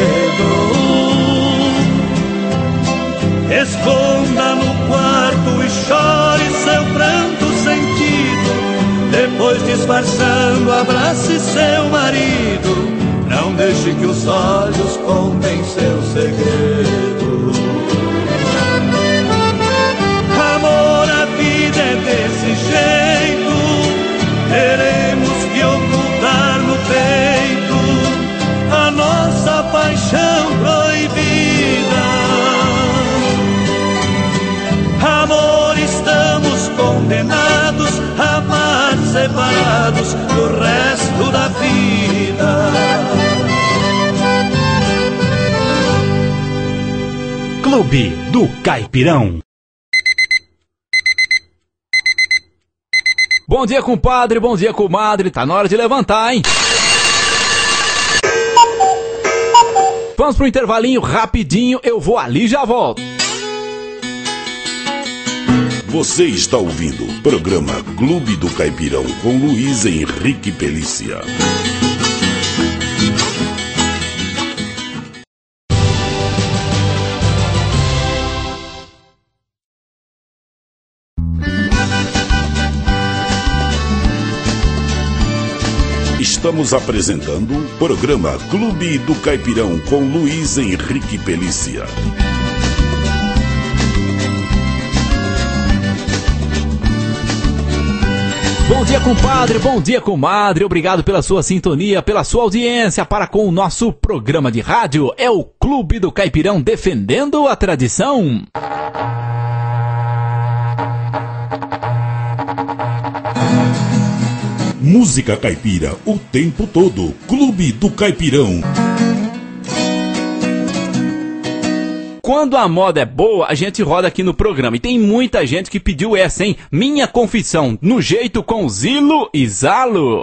medo, esconda no quarto e chore seu pranto sentido. Depois, disfarçando, abrace seu marido. Não deixe que os olhos contem seu segredo. Amor, a vida é desse jeito. Teremos que ocultar no peito a nossa paixão proibida. Amor, estamos condenados a amar separados do resto da vida. Clube do Caipirão. Bom dia, compadre, bom dia, comadre. Tá na hora de levantar, hein? Vamos pro intervalinho rapidinho, eu vou ali e já volto. Você está ouvindo o programa Clube do Caipirão com Luiz Henrique Pelícia. Estamos apresentando o programa Clube do Caipirão com Luiz Henrique Pelícia. Bom dia, compadre, bom dia, comadre. Obrigado pela sua sintonia, pela sua audiência para com o nosso programa de rádio. É o Clube do Caipirão defendendo a tradição. Música caipira o tempo todo. Clube do Caipirão. Quando a moda é boa, a gente roda aqui no programa. E tem muita gente que pediu essa, hein? Minha Confissão, no jeito com Zilo e Zalo.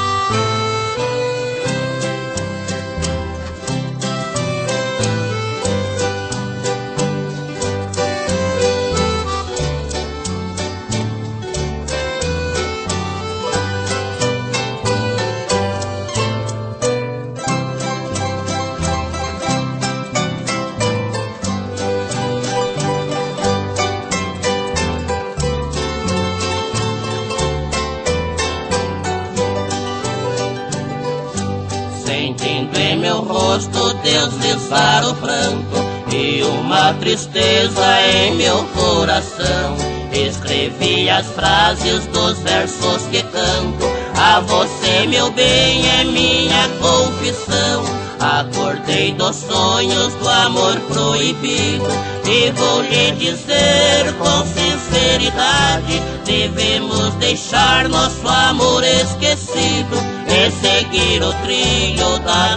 Deslizar o pranto e uma tristeza em meu coração. Escrevi as frases dos versos que canto. A você, meu bem, é minha confissão. Acordei dos sonhos do amor proibido e vou lhe dizer com sinceridade: devemos deixar nosso amor esquecido e seguir o trilho da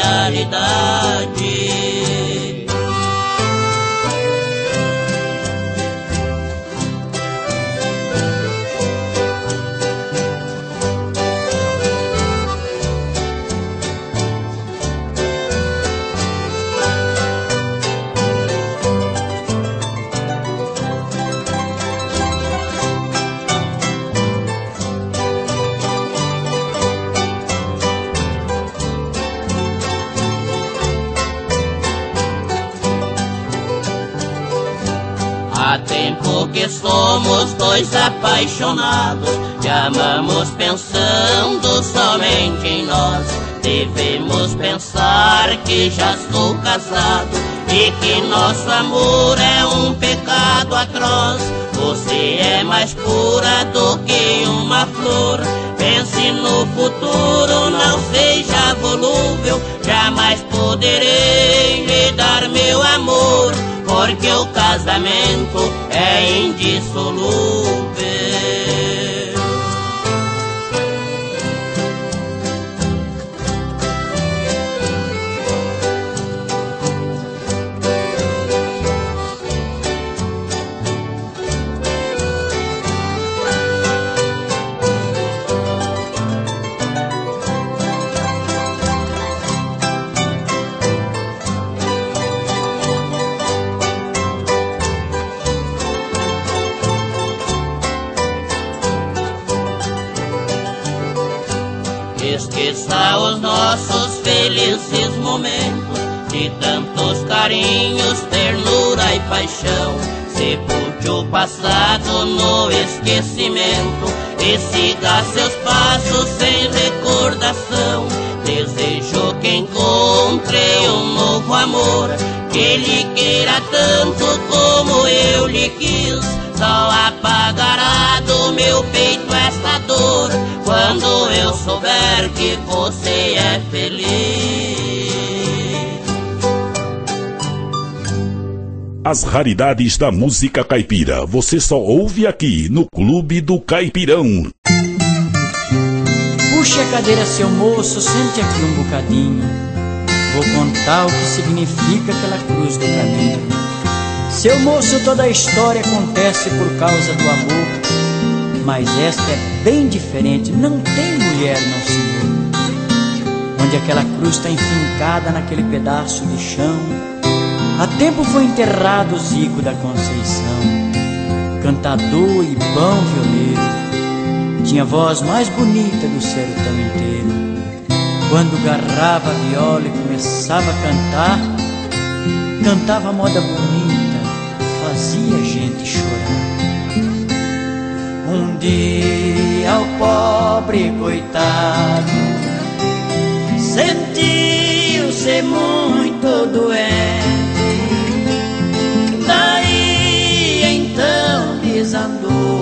realidade. Há tempo que somos dois apaixonados, que amamos pensando somente em nós. Devemos pensar que já estou casado e que nosso amor é um pecado atroz. Você é mais pura do que uma flor. Pense no futuro, não seja volúvel. Jamais poderei lhe dar meu amor, porque o casamento é indissolúvel. esqueça os nossos felizes momentos, de tantos carinhos, ternura e paixão. Sepulte o passado no esquecimento e siga seus passos sem recordação. Desejo que encontre um novo amor, que lhe queira tanto como eu lhe quis. Só apagará do meu peito esta dor quando eu souber que você é feliz. As raridades da música caipira você só ouve aqui no Clube do Caipirão. Puxe a cadeira, seu moço, sente aqui um bocadinho. Vou contar o que significa aquela cruz do caminho. Seu moço, toda a história acontece por causa do amor, mas esta é bem diferente, não tem mulher, não senhor. Onde aquela cruz está enfincada naquele pedaço de chão, há tempo foi enterrado o Zico da Conceição. Cantador e bom violeiro, tinha a voz mais bonita do sertão inteiro. Quando garrava a viola e começava a cantar, cantava a moda bonita, fazia a gente chorar. Um dia o pobre coitado sentiu-se muito doente, daí então desandou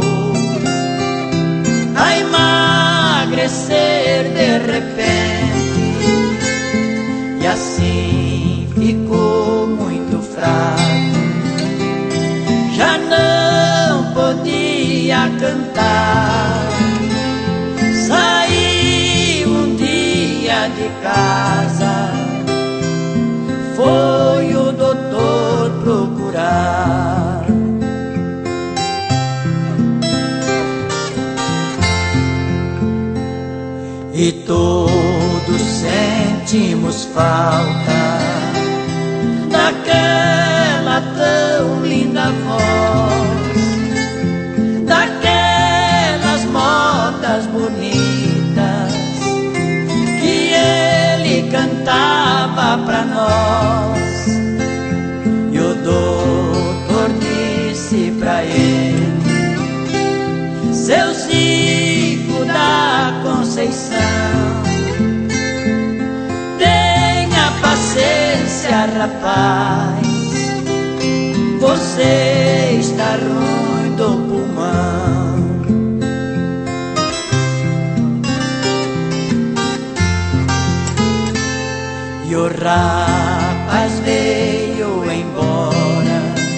a emagrecer de repente, e assim ficou muito fraco, já não podia cantar. Saiu um dia de casa, foi o doutor procurar. E todos sentimos falta daquela tão linda voz, daquelas modas bonitas que ele cantava pra nós. E o doutor disse pra ele: seu Zico da Conceição, tenha paciência, rapaz, você está ruim do pulmão. E o rapaz veio embora,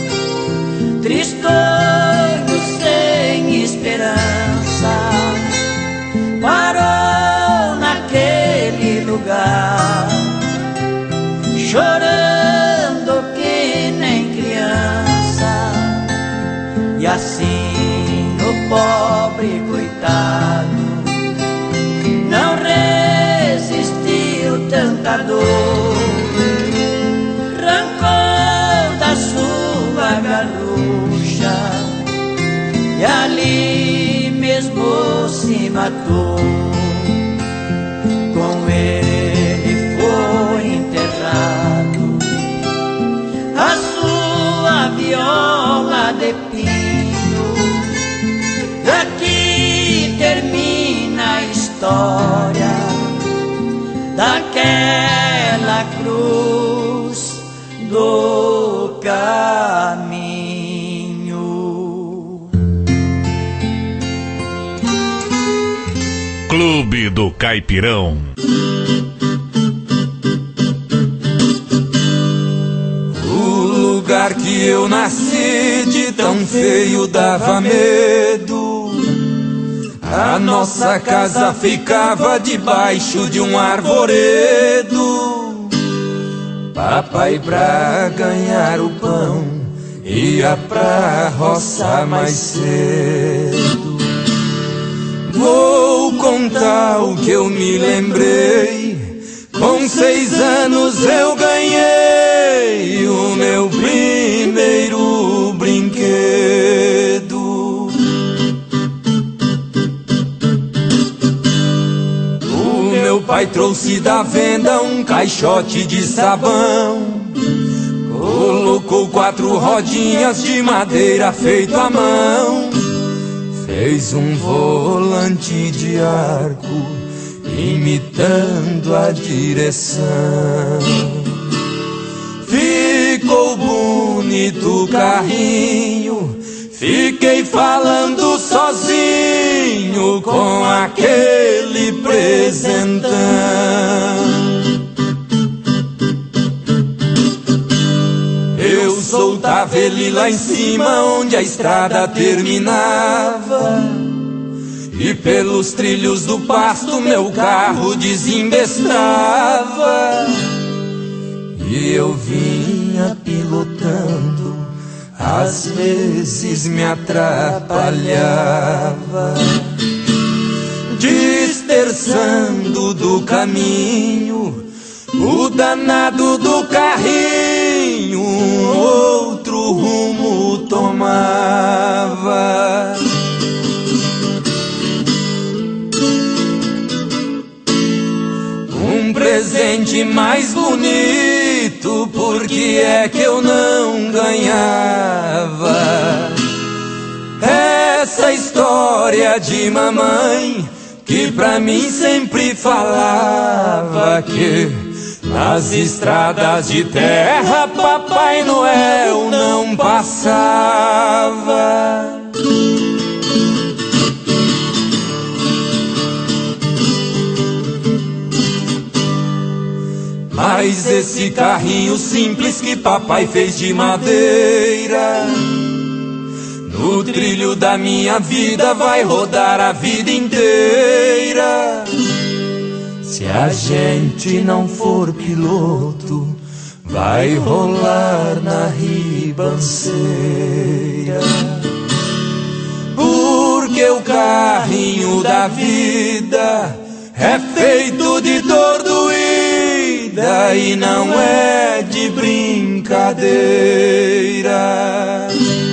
tristonho, sem esperança, parou naquele lugar, chorando que nem criança. E assim o pobre coitado não resistiu tanta dor, arrancou da sua garrucha e ali mesmo se matou. Com ele foi enterrado a sua viola de pinho. Aqui termina a história daquela cruz do caminho. Clube do Caipirão. O lugar que eu nasci de tão feio dava medo. A nossa casa ficava debaixo de um arvoredo. Papai, pra ganhar o pão, ia pra roça mais cedo. Vou contar o que eu me lembrei. Com seis anos eu ganhei o meu primeiro brinquedo. O papai trouxe da venda um caixote de sabão. Colocou quatro rodinhas de madeira feito à mão. Fez um volante de arco imitando a direção. Ficou bonito o carrinho, fiquei falando sozinho com aquele presentão. Eu soltava ele lá em cima onde a estrada terminava, e pelos trilhos do pasto meu carro desembestava. E eu vinha pilotando, às vezes me atrapalhava, dispersando do caminho o danado do carrinho, outro rumo tomava. Um presente mais bonito, por que é que eu não ganhava? Essa história de mamãe que pra mim sempre falava que nas estradas de terra Papai Noel não passava. Mas esse carrinho simples que papai fez de madeira, no trilho da minha vida vai rodar a vida inteira. Se a gente não for piloto, vai rolar na ribanceira. Porque o carrinho da vida é feito de dor doída e não é de brincadeira.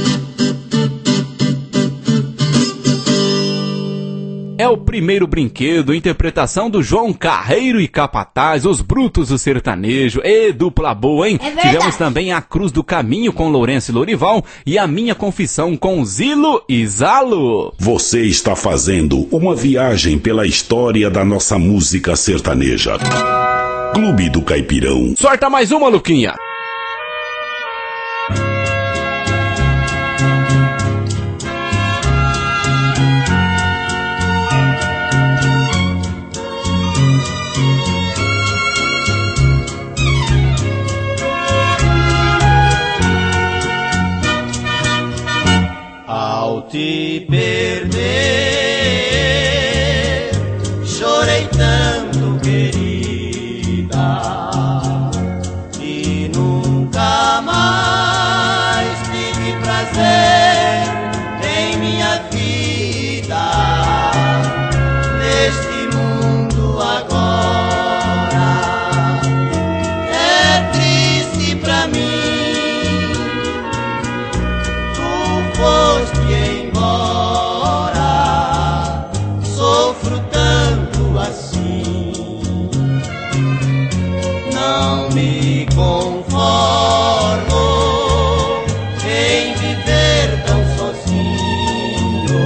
É o primeiro brinquedo, interpretação do João Carreiro e Capataz, os brutos do sertanejo. E dupla boa, hein? É verdade. Tivemos também a Cruz do Caminho com Lourenço e Lorival e a Minha Confissão com Zilo e Zalo. Você está fazendo uma viagem pela história da nossa música sertaneja. Clube do Caipirão. Sorta mais uma, Luquinha. Ao te perder, chorei tanto, querida, e nunca mais tive prazer em minha vida, neste mundo agora. É triste pra mim, foste embora, sofro tanto assim, não me conformo em viver tão sozinho,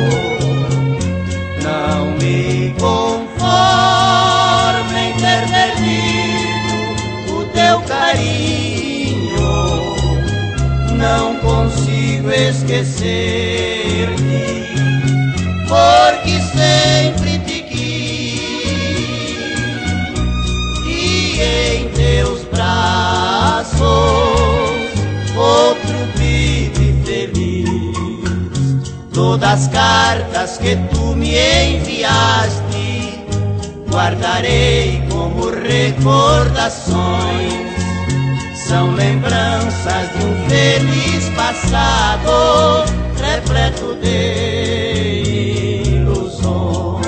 não me conformo em ter perdido o teu carinho, não consigo esquecer-te, porque sempre te quis, e em teus braços outro vive feliz. Todas as cartas que tu me enviaste guardarei como recordações, são lembranças de um feliz passado repleto de ilusões.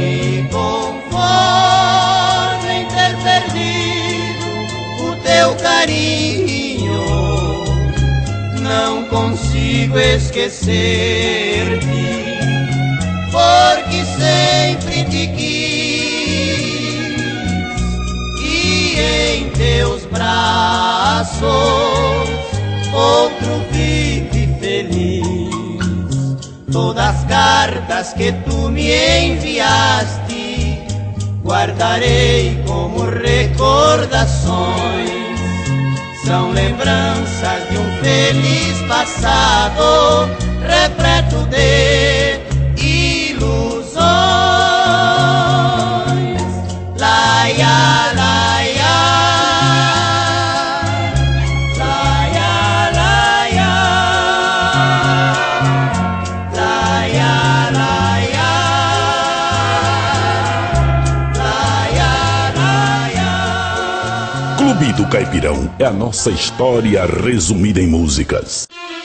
me conformo em ter perdido o teu carinho. Não consigo esquecer-te, porque sempre te quis, e em teus braços outro vive feliz. Todas as cartas que tu me enviaste guardarei como recordações. São lembranças de um feliz passado repleto de ilusões. Laia, laia, laia, laia, laia, laia, laia, laia. Clube do Caipirão é a nossa história resumida em músicas.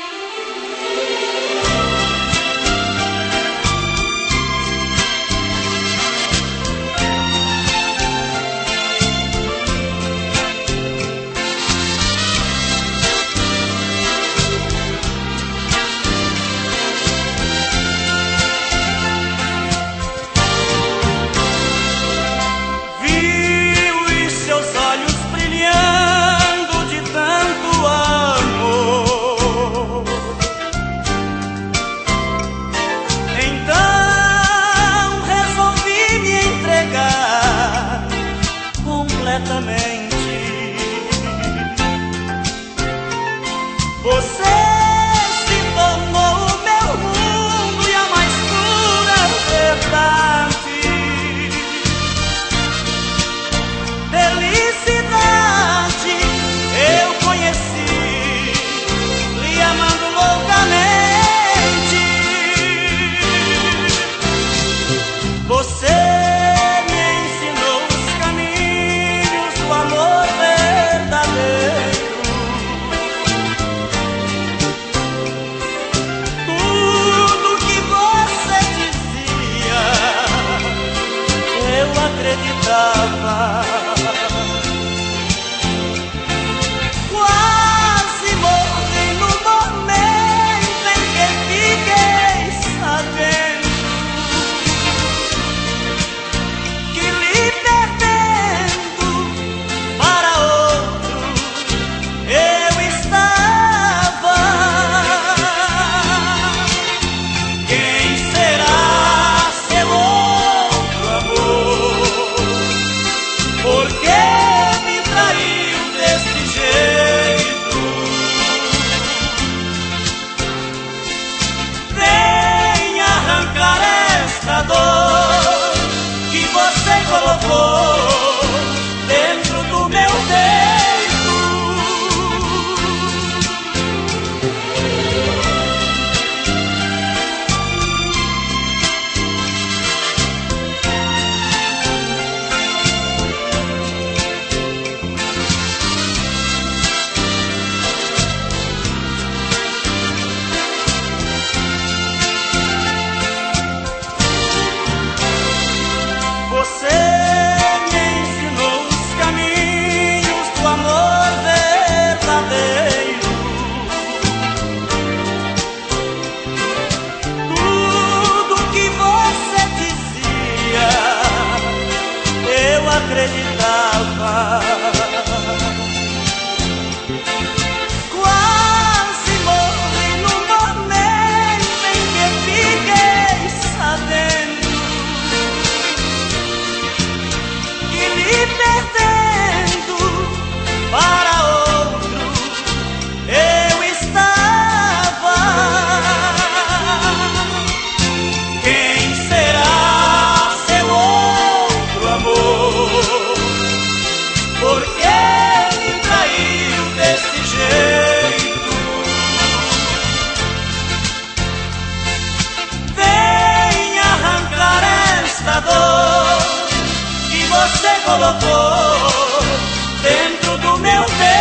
colocou dentro do meu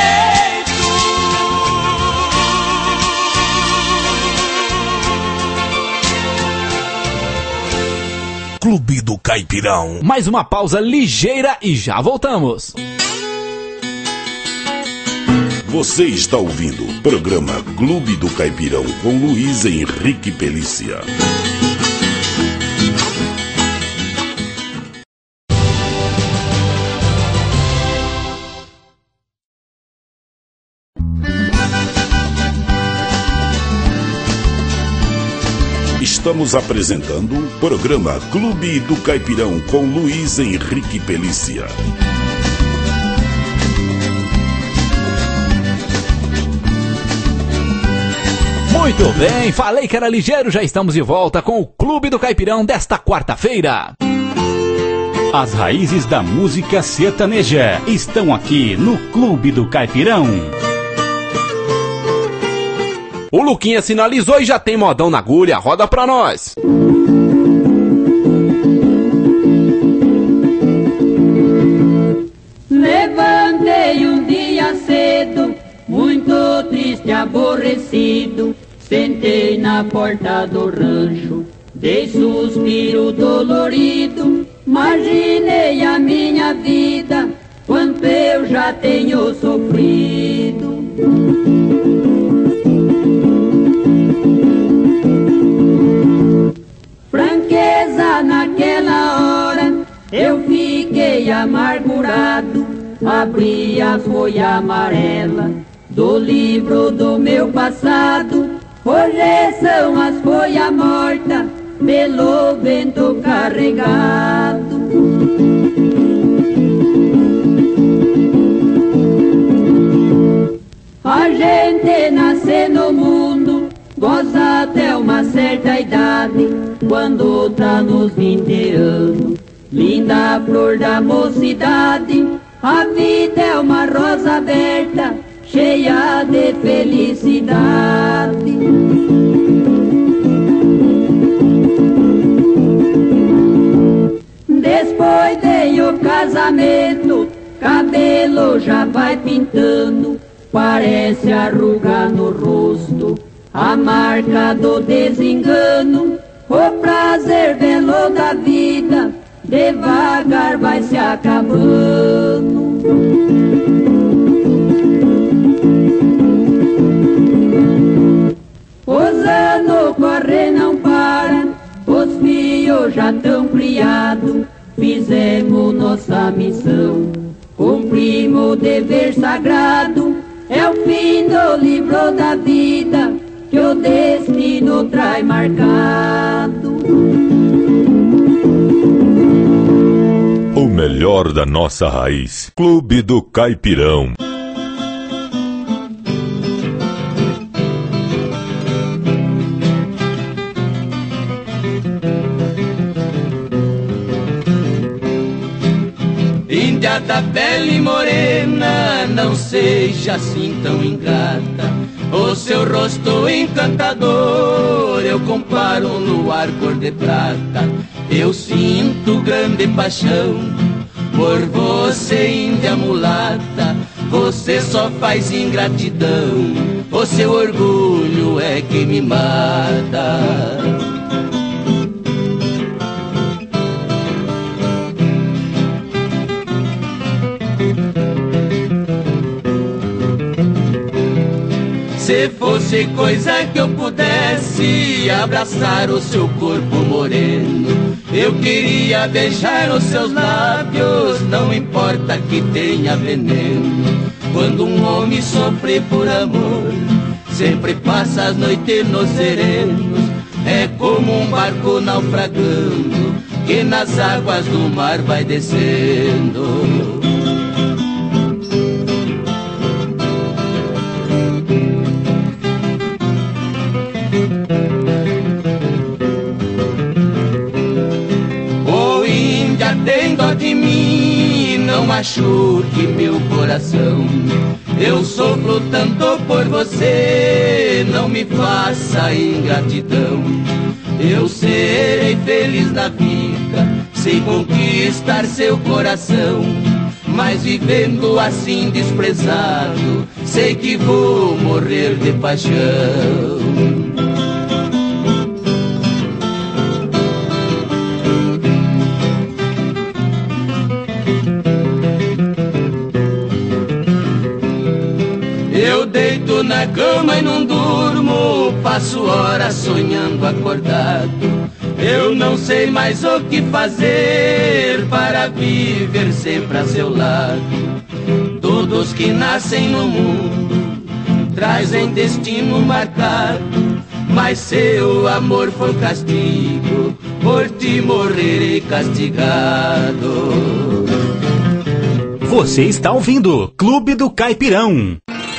peito. Clube do Caipirão. Caipirão. Mais uma pausa ligeira e já voltamos. Você está ouvindo o programa Clube do Caipirão com Luiz Henrique Pelícia. Estamos apresentando o programa Clube do Caipirão com Luiz Henrique Pelícia. Muito bem, falei que era ligeiro, já estamos de volta com o Clube do Caipirão desta quarta-feira. As raízes da música sertaneja estão aqui no Clube do Caipirão. O Luquinha sinalizou e já tem modão na agulha, roda pra nós. Levantei um dia cedo, muito triste e aborrecido, sentei na porta do rancho, dei suspiro dolorido, imaginei a minha vida, quanto eu já tenho sofrido. Franqueza naquela hora, eu fiquei amargurado, abri a folha amarela do livro do meu passado. Hoje são as folhas mortas pelo vento carregado. A gente nasce no mundo, goza até uma certa idade, quando tá nos vinte anos, linda flor da mocidade. A vida é uma rosa aberta, cheia de felicidade. Depois veio o casamento, cabelo já vai pintando, parece arruga no rosto a marca do desengano. O prazer belo da vida devagar vai se acabando. Os anos correm não param, os filhos já tão criados. Fizemos nossa missão, cumprimos o dever sagrado. É o fim do livro da vida que o destino traz marcado. O melhor da nossa raiz. Clube do Caipirão. Índia da pele morena, não seja assim tão ingrata. O seu rosto encantador eu comparo no ar cor de prata. Eu sinto grande paixão por você, índia mulata. Você só faz ingratidão, o seu orgulho é que me mata. Se fosse coisa que eu pudesse abraçar o seu corpo moreno, eu queria beijar os seus lábios, não importa que tenha veneno. Quando um homem sofre por amor, sempre passa as noites nos serenos. É como um barco naufragando, que nas águas do mar vai descendo. Tem dó de mim, não machuque meu coração. Eu sofro tanto por você, não me faça ingratidão. Eu serei feliz na vida, sem conquistar seu coração. Mas vivendo assim desprezado, sei que vou morrer de paixão. deito na cama e não durmo, passo horas sonhando acordado. Eu não sei mais o que fazer para viver sempre a seu lado. Todos que nascem no mundo trazem destino marcado, mas seu amor foi castigo, por ti morrerei castigado. Você está ouvindo Clube do Caipirão.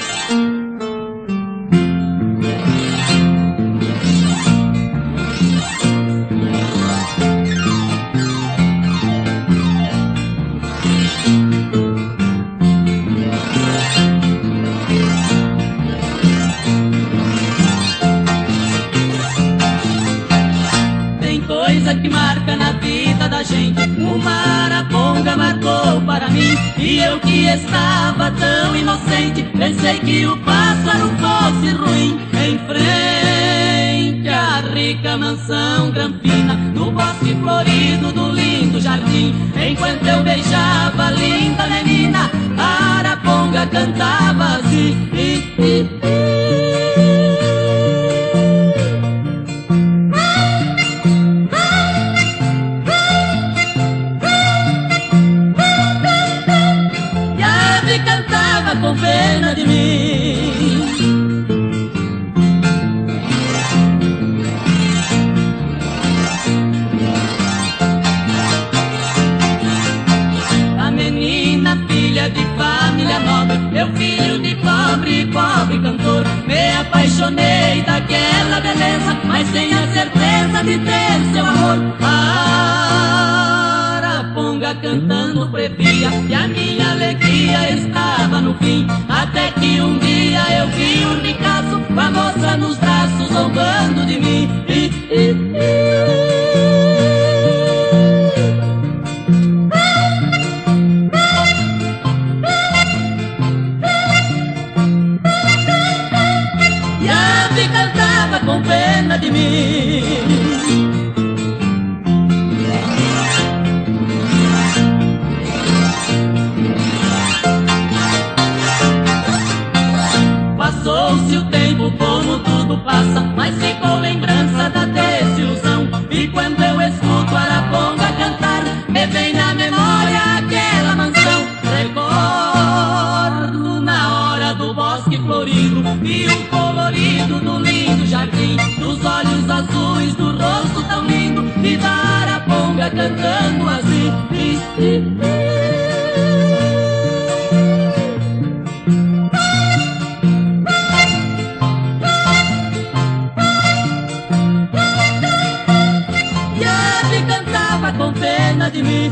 Uma araponga marcou para mim, e eu que estava tão inocente, pensei que o pássaro fosse ruim. Em frente à rica mansão granfina, no bosque florido do lindo jardim, enquanto eu beijava a linda menina, a araponga cantava assim. Com pena de mim, a menina filha de família nobre, eu filho de pobre, pobre cantor, me apaixonei daquela beleza, mas sem a certeza de ter seu amor. A araponga cantando previa que a minha alegria estava no fim, até que um dia eu vi um ricaço com a moça nos braços zombando de mim. E a ave cantava com pena de mim. Passou-se o tempo como tudo passa, mas ficou lembrança da desilusão. E quando eu escuto a araponga cantar, me vem na memória aquela mansão. Recordo na hora do bosque florido, e o colorido do lindo jardim, dos olhos azuis, do rosto tão lindo, e da araponga cantando assim. Com pena de mim.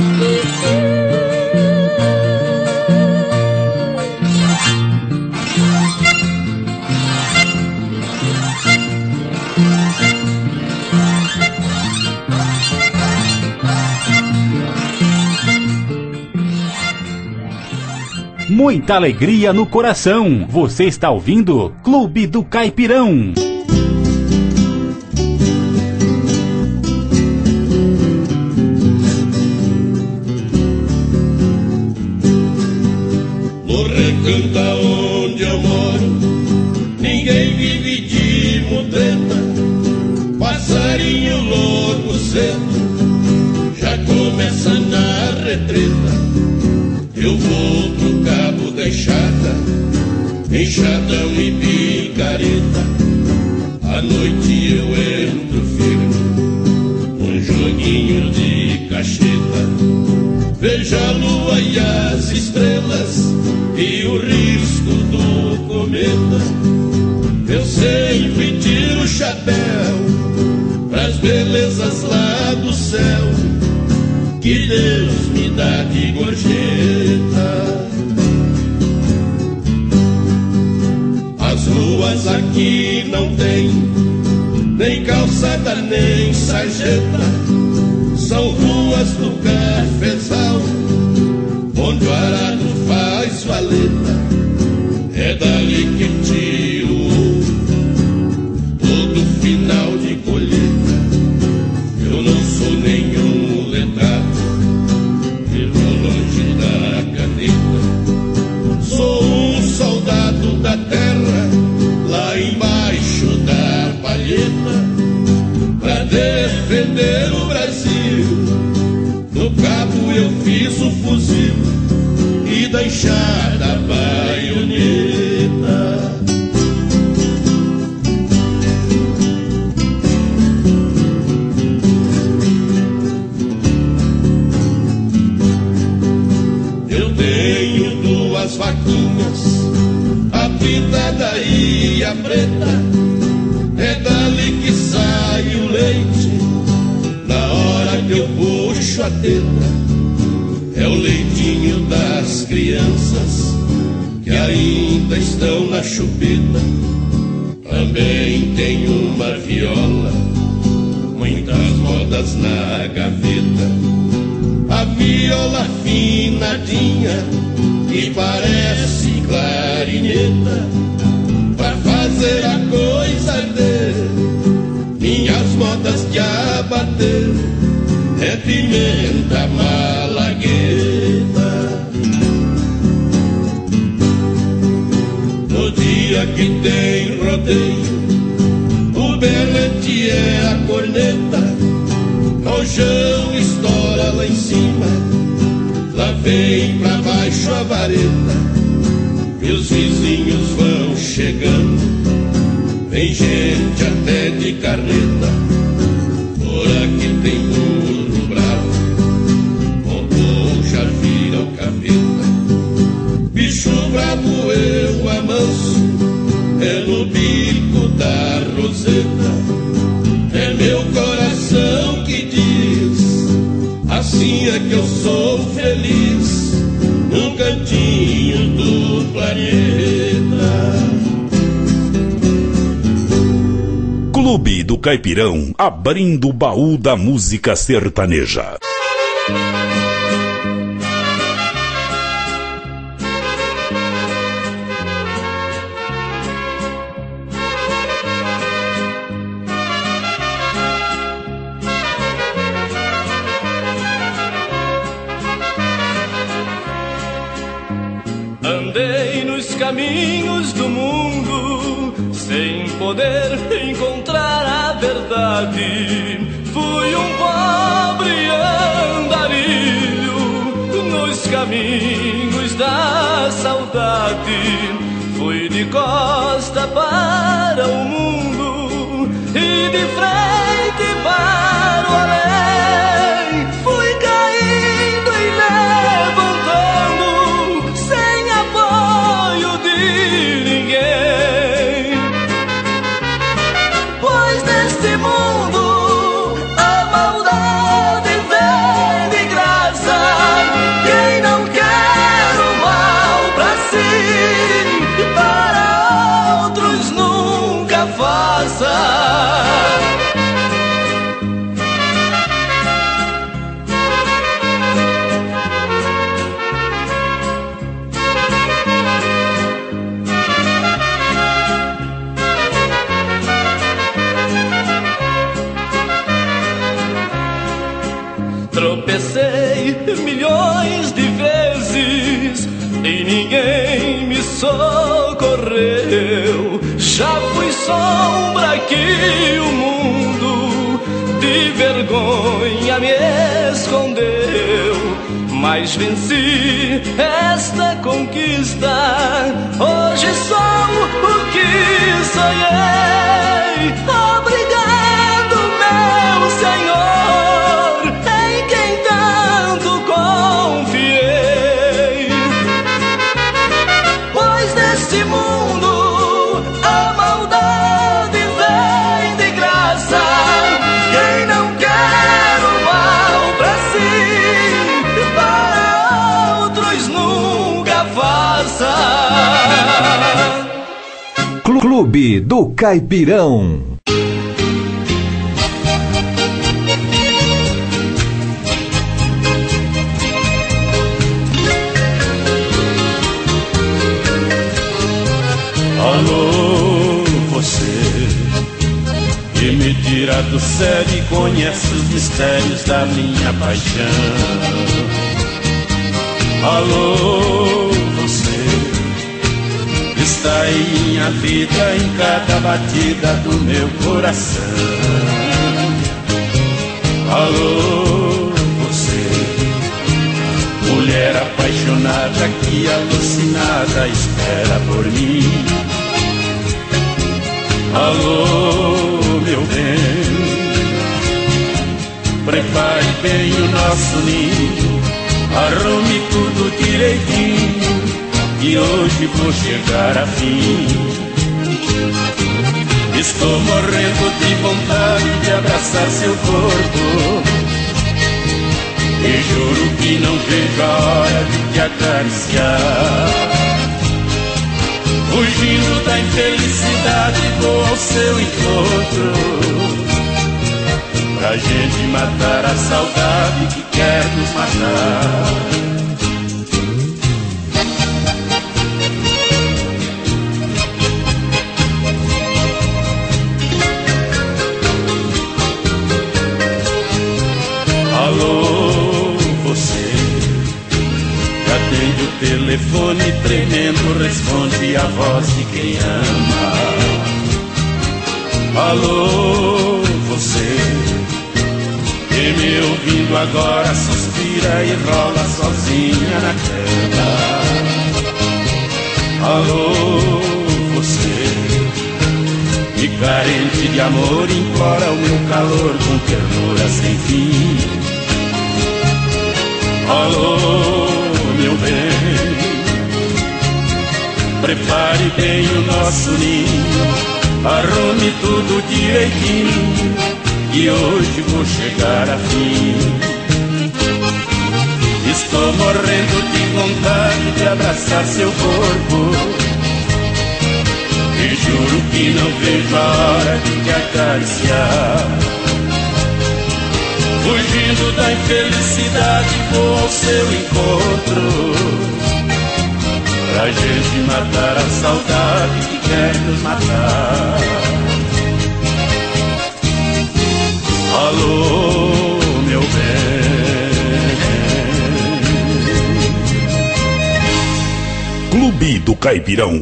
Muita alegria no coração. Você está ouvindo Clube do Caipirão. Canta onde eu moro, ninguém vive de mudeta. Passarinho logo cedo já começa na retreta. Eu vou pro cabo da enxada, enxadão e picareta. À noite eu entro firme, um joguinho de cacheta. Vejo a lua e as estrelas e o risco do cometa. Eu sempre tiro o chapéu pras belezas lá do céu que Deus me dá de gorjeta. As ruas aqui não tem nem calçada nem sarjeta, são ruas do cafezal, onde o arado faz valeta. É dali que tiro todo final de colheita. Eu não sou nenhum letrado, vivo longe da caneta. Sou um soldado da terra, cabo eu fiz o fuzil e da enxada a baioneta. Eu tenho duas vaquinhas, a pintada e a preta, é dali que sai o leite na hora que eu puxo a teta. É o leitinho das crianças que ainda estão na chupeta. Também tem uma viola, muitas modas na gaveta. A viola afinadinha que parece clarineta, pra fazer a coisa arder, minhas modas de abater, é pimenta malagueta. No dia que tem rodeio, o berrante é a corneta, rojão estoura lá em cima, lá vem pra baixo a vareta, e os vizinhos vão chegando, vem gente até de carreta. Por aqui tem burro bravo, montou já vira o capeta. Bicho bravo eu amanso, é no bico da roseta. É meu coração que diz, assim é que eu sou feliz, num cantinho do planeta. Clube do Caipirão, abrindo o baú da música sertaneja. Andei nos caminhos do mundo sem poder encontrar a verdade. Fui um pobre andarilho nos caminhos da saudade. Fui de costa para o mundo e de frente para o além. Fui caindo e levantando sem apoio de ninguém. Pois neste mundo a maldade vem de graça. Quem não quer o mal pra si, para outros nunca faça. Tropecei milhões de vezes e ninguém me socorreu. Já fui sombra que o mundo de vergonha me escondeu, mas venci esta conquista. Hoje sou o que sonhei. Obrigado, meu Senhor, em quem tanto confiei. Pois neste mundo a maldade vem de graça. Quem não quer o mal pra si, para outros nunca faça. Clube do Caipirão. Alô, você que me tira do sério e conhece os mistérios da minha paixão. Alô, você está em minha vida, em cada batida do meu coração. Alô, você estrada que alucinada espera por mim. Alô, meu bem, prepare bem o nosso ninho, arrume tudo direitinho, que hoje vou chegar a fim. Estou morrendo de vontade de abraçar seu corpo, e juro que não vejo a hora de te acariciar. Fugindo da infelicidade vou ao seu encontro, pra gente matar a saudade que quer nos matar. Alô, você que atende o telefone tremendo, responde a voz de quem ama. Alô, você que me ouvindo agora suspira e rola sozinha na cama. Alô, você que carente de amor implora o meu calor com ternura sem fim. Alô, meu bem, prepare bem o nosso ninho, arrume tudo direitinho, e hoje vou chegar a fim. Estou morrendo de vontade de abraçar seu corpo, e juro que não vejo a hora de te acariciar. Fugindo da infelicidade vou ao seu encontro, pra gente matar a saudade que quer nos matar. Alô, meu bem. Clube do Caipirão.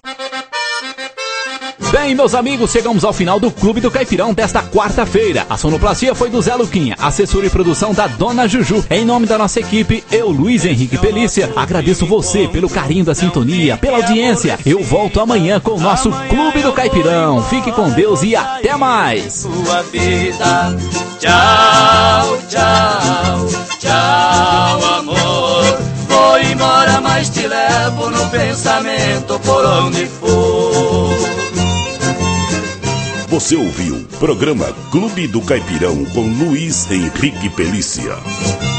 Bem, meus amigos, chegamos ao final do Clube do Caipirão desta quarta-feira. A sonoplastia foi do Zé Luquinha, assessoria e produção da Dona Juju. Em nome da nossa equipe, eu, Luiz Henrique Pelícia, agradeço você pelo carinho da sintonia, pela audiência. Eu volto amanhã com o nosso Clube do Caipirão. Fique com Deus e até mais. Sua vida. Tchau, tchau, tchau, amor. Vou embora, mas te levo no pensamento por onde for. Você ouviu o programa Clube do Caipirão com Luiz Henrique Pelícia.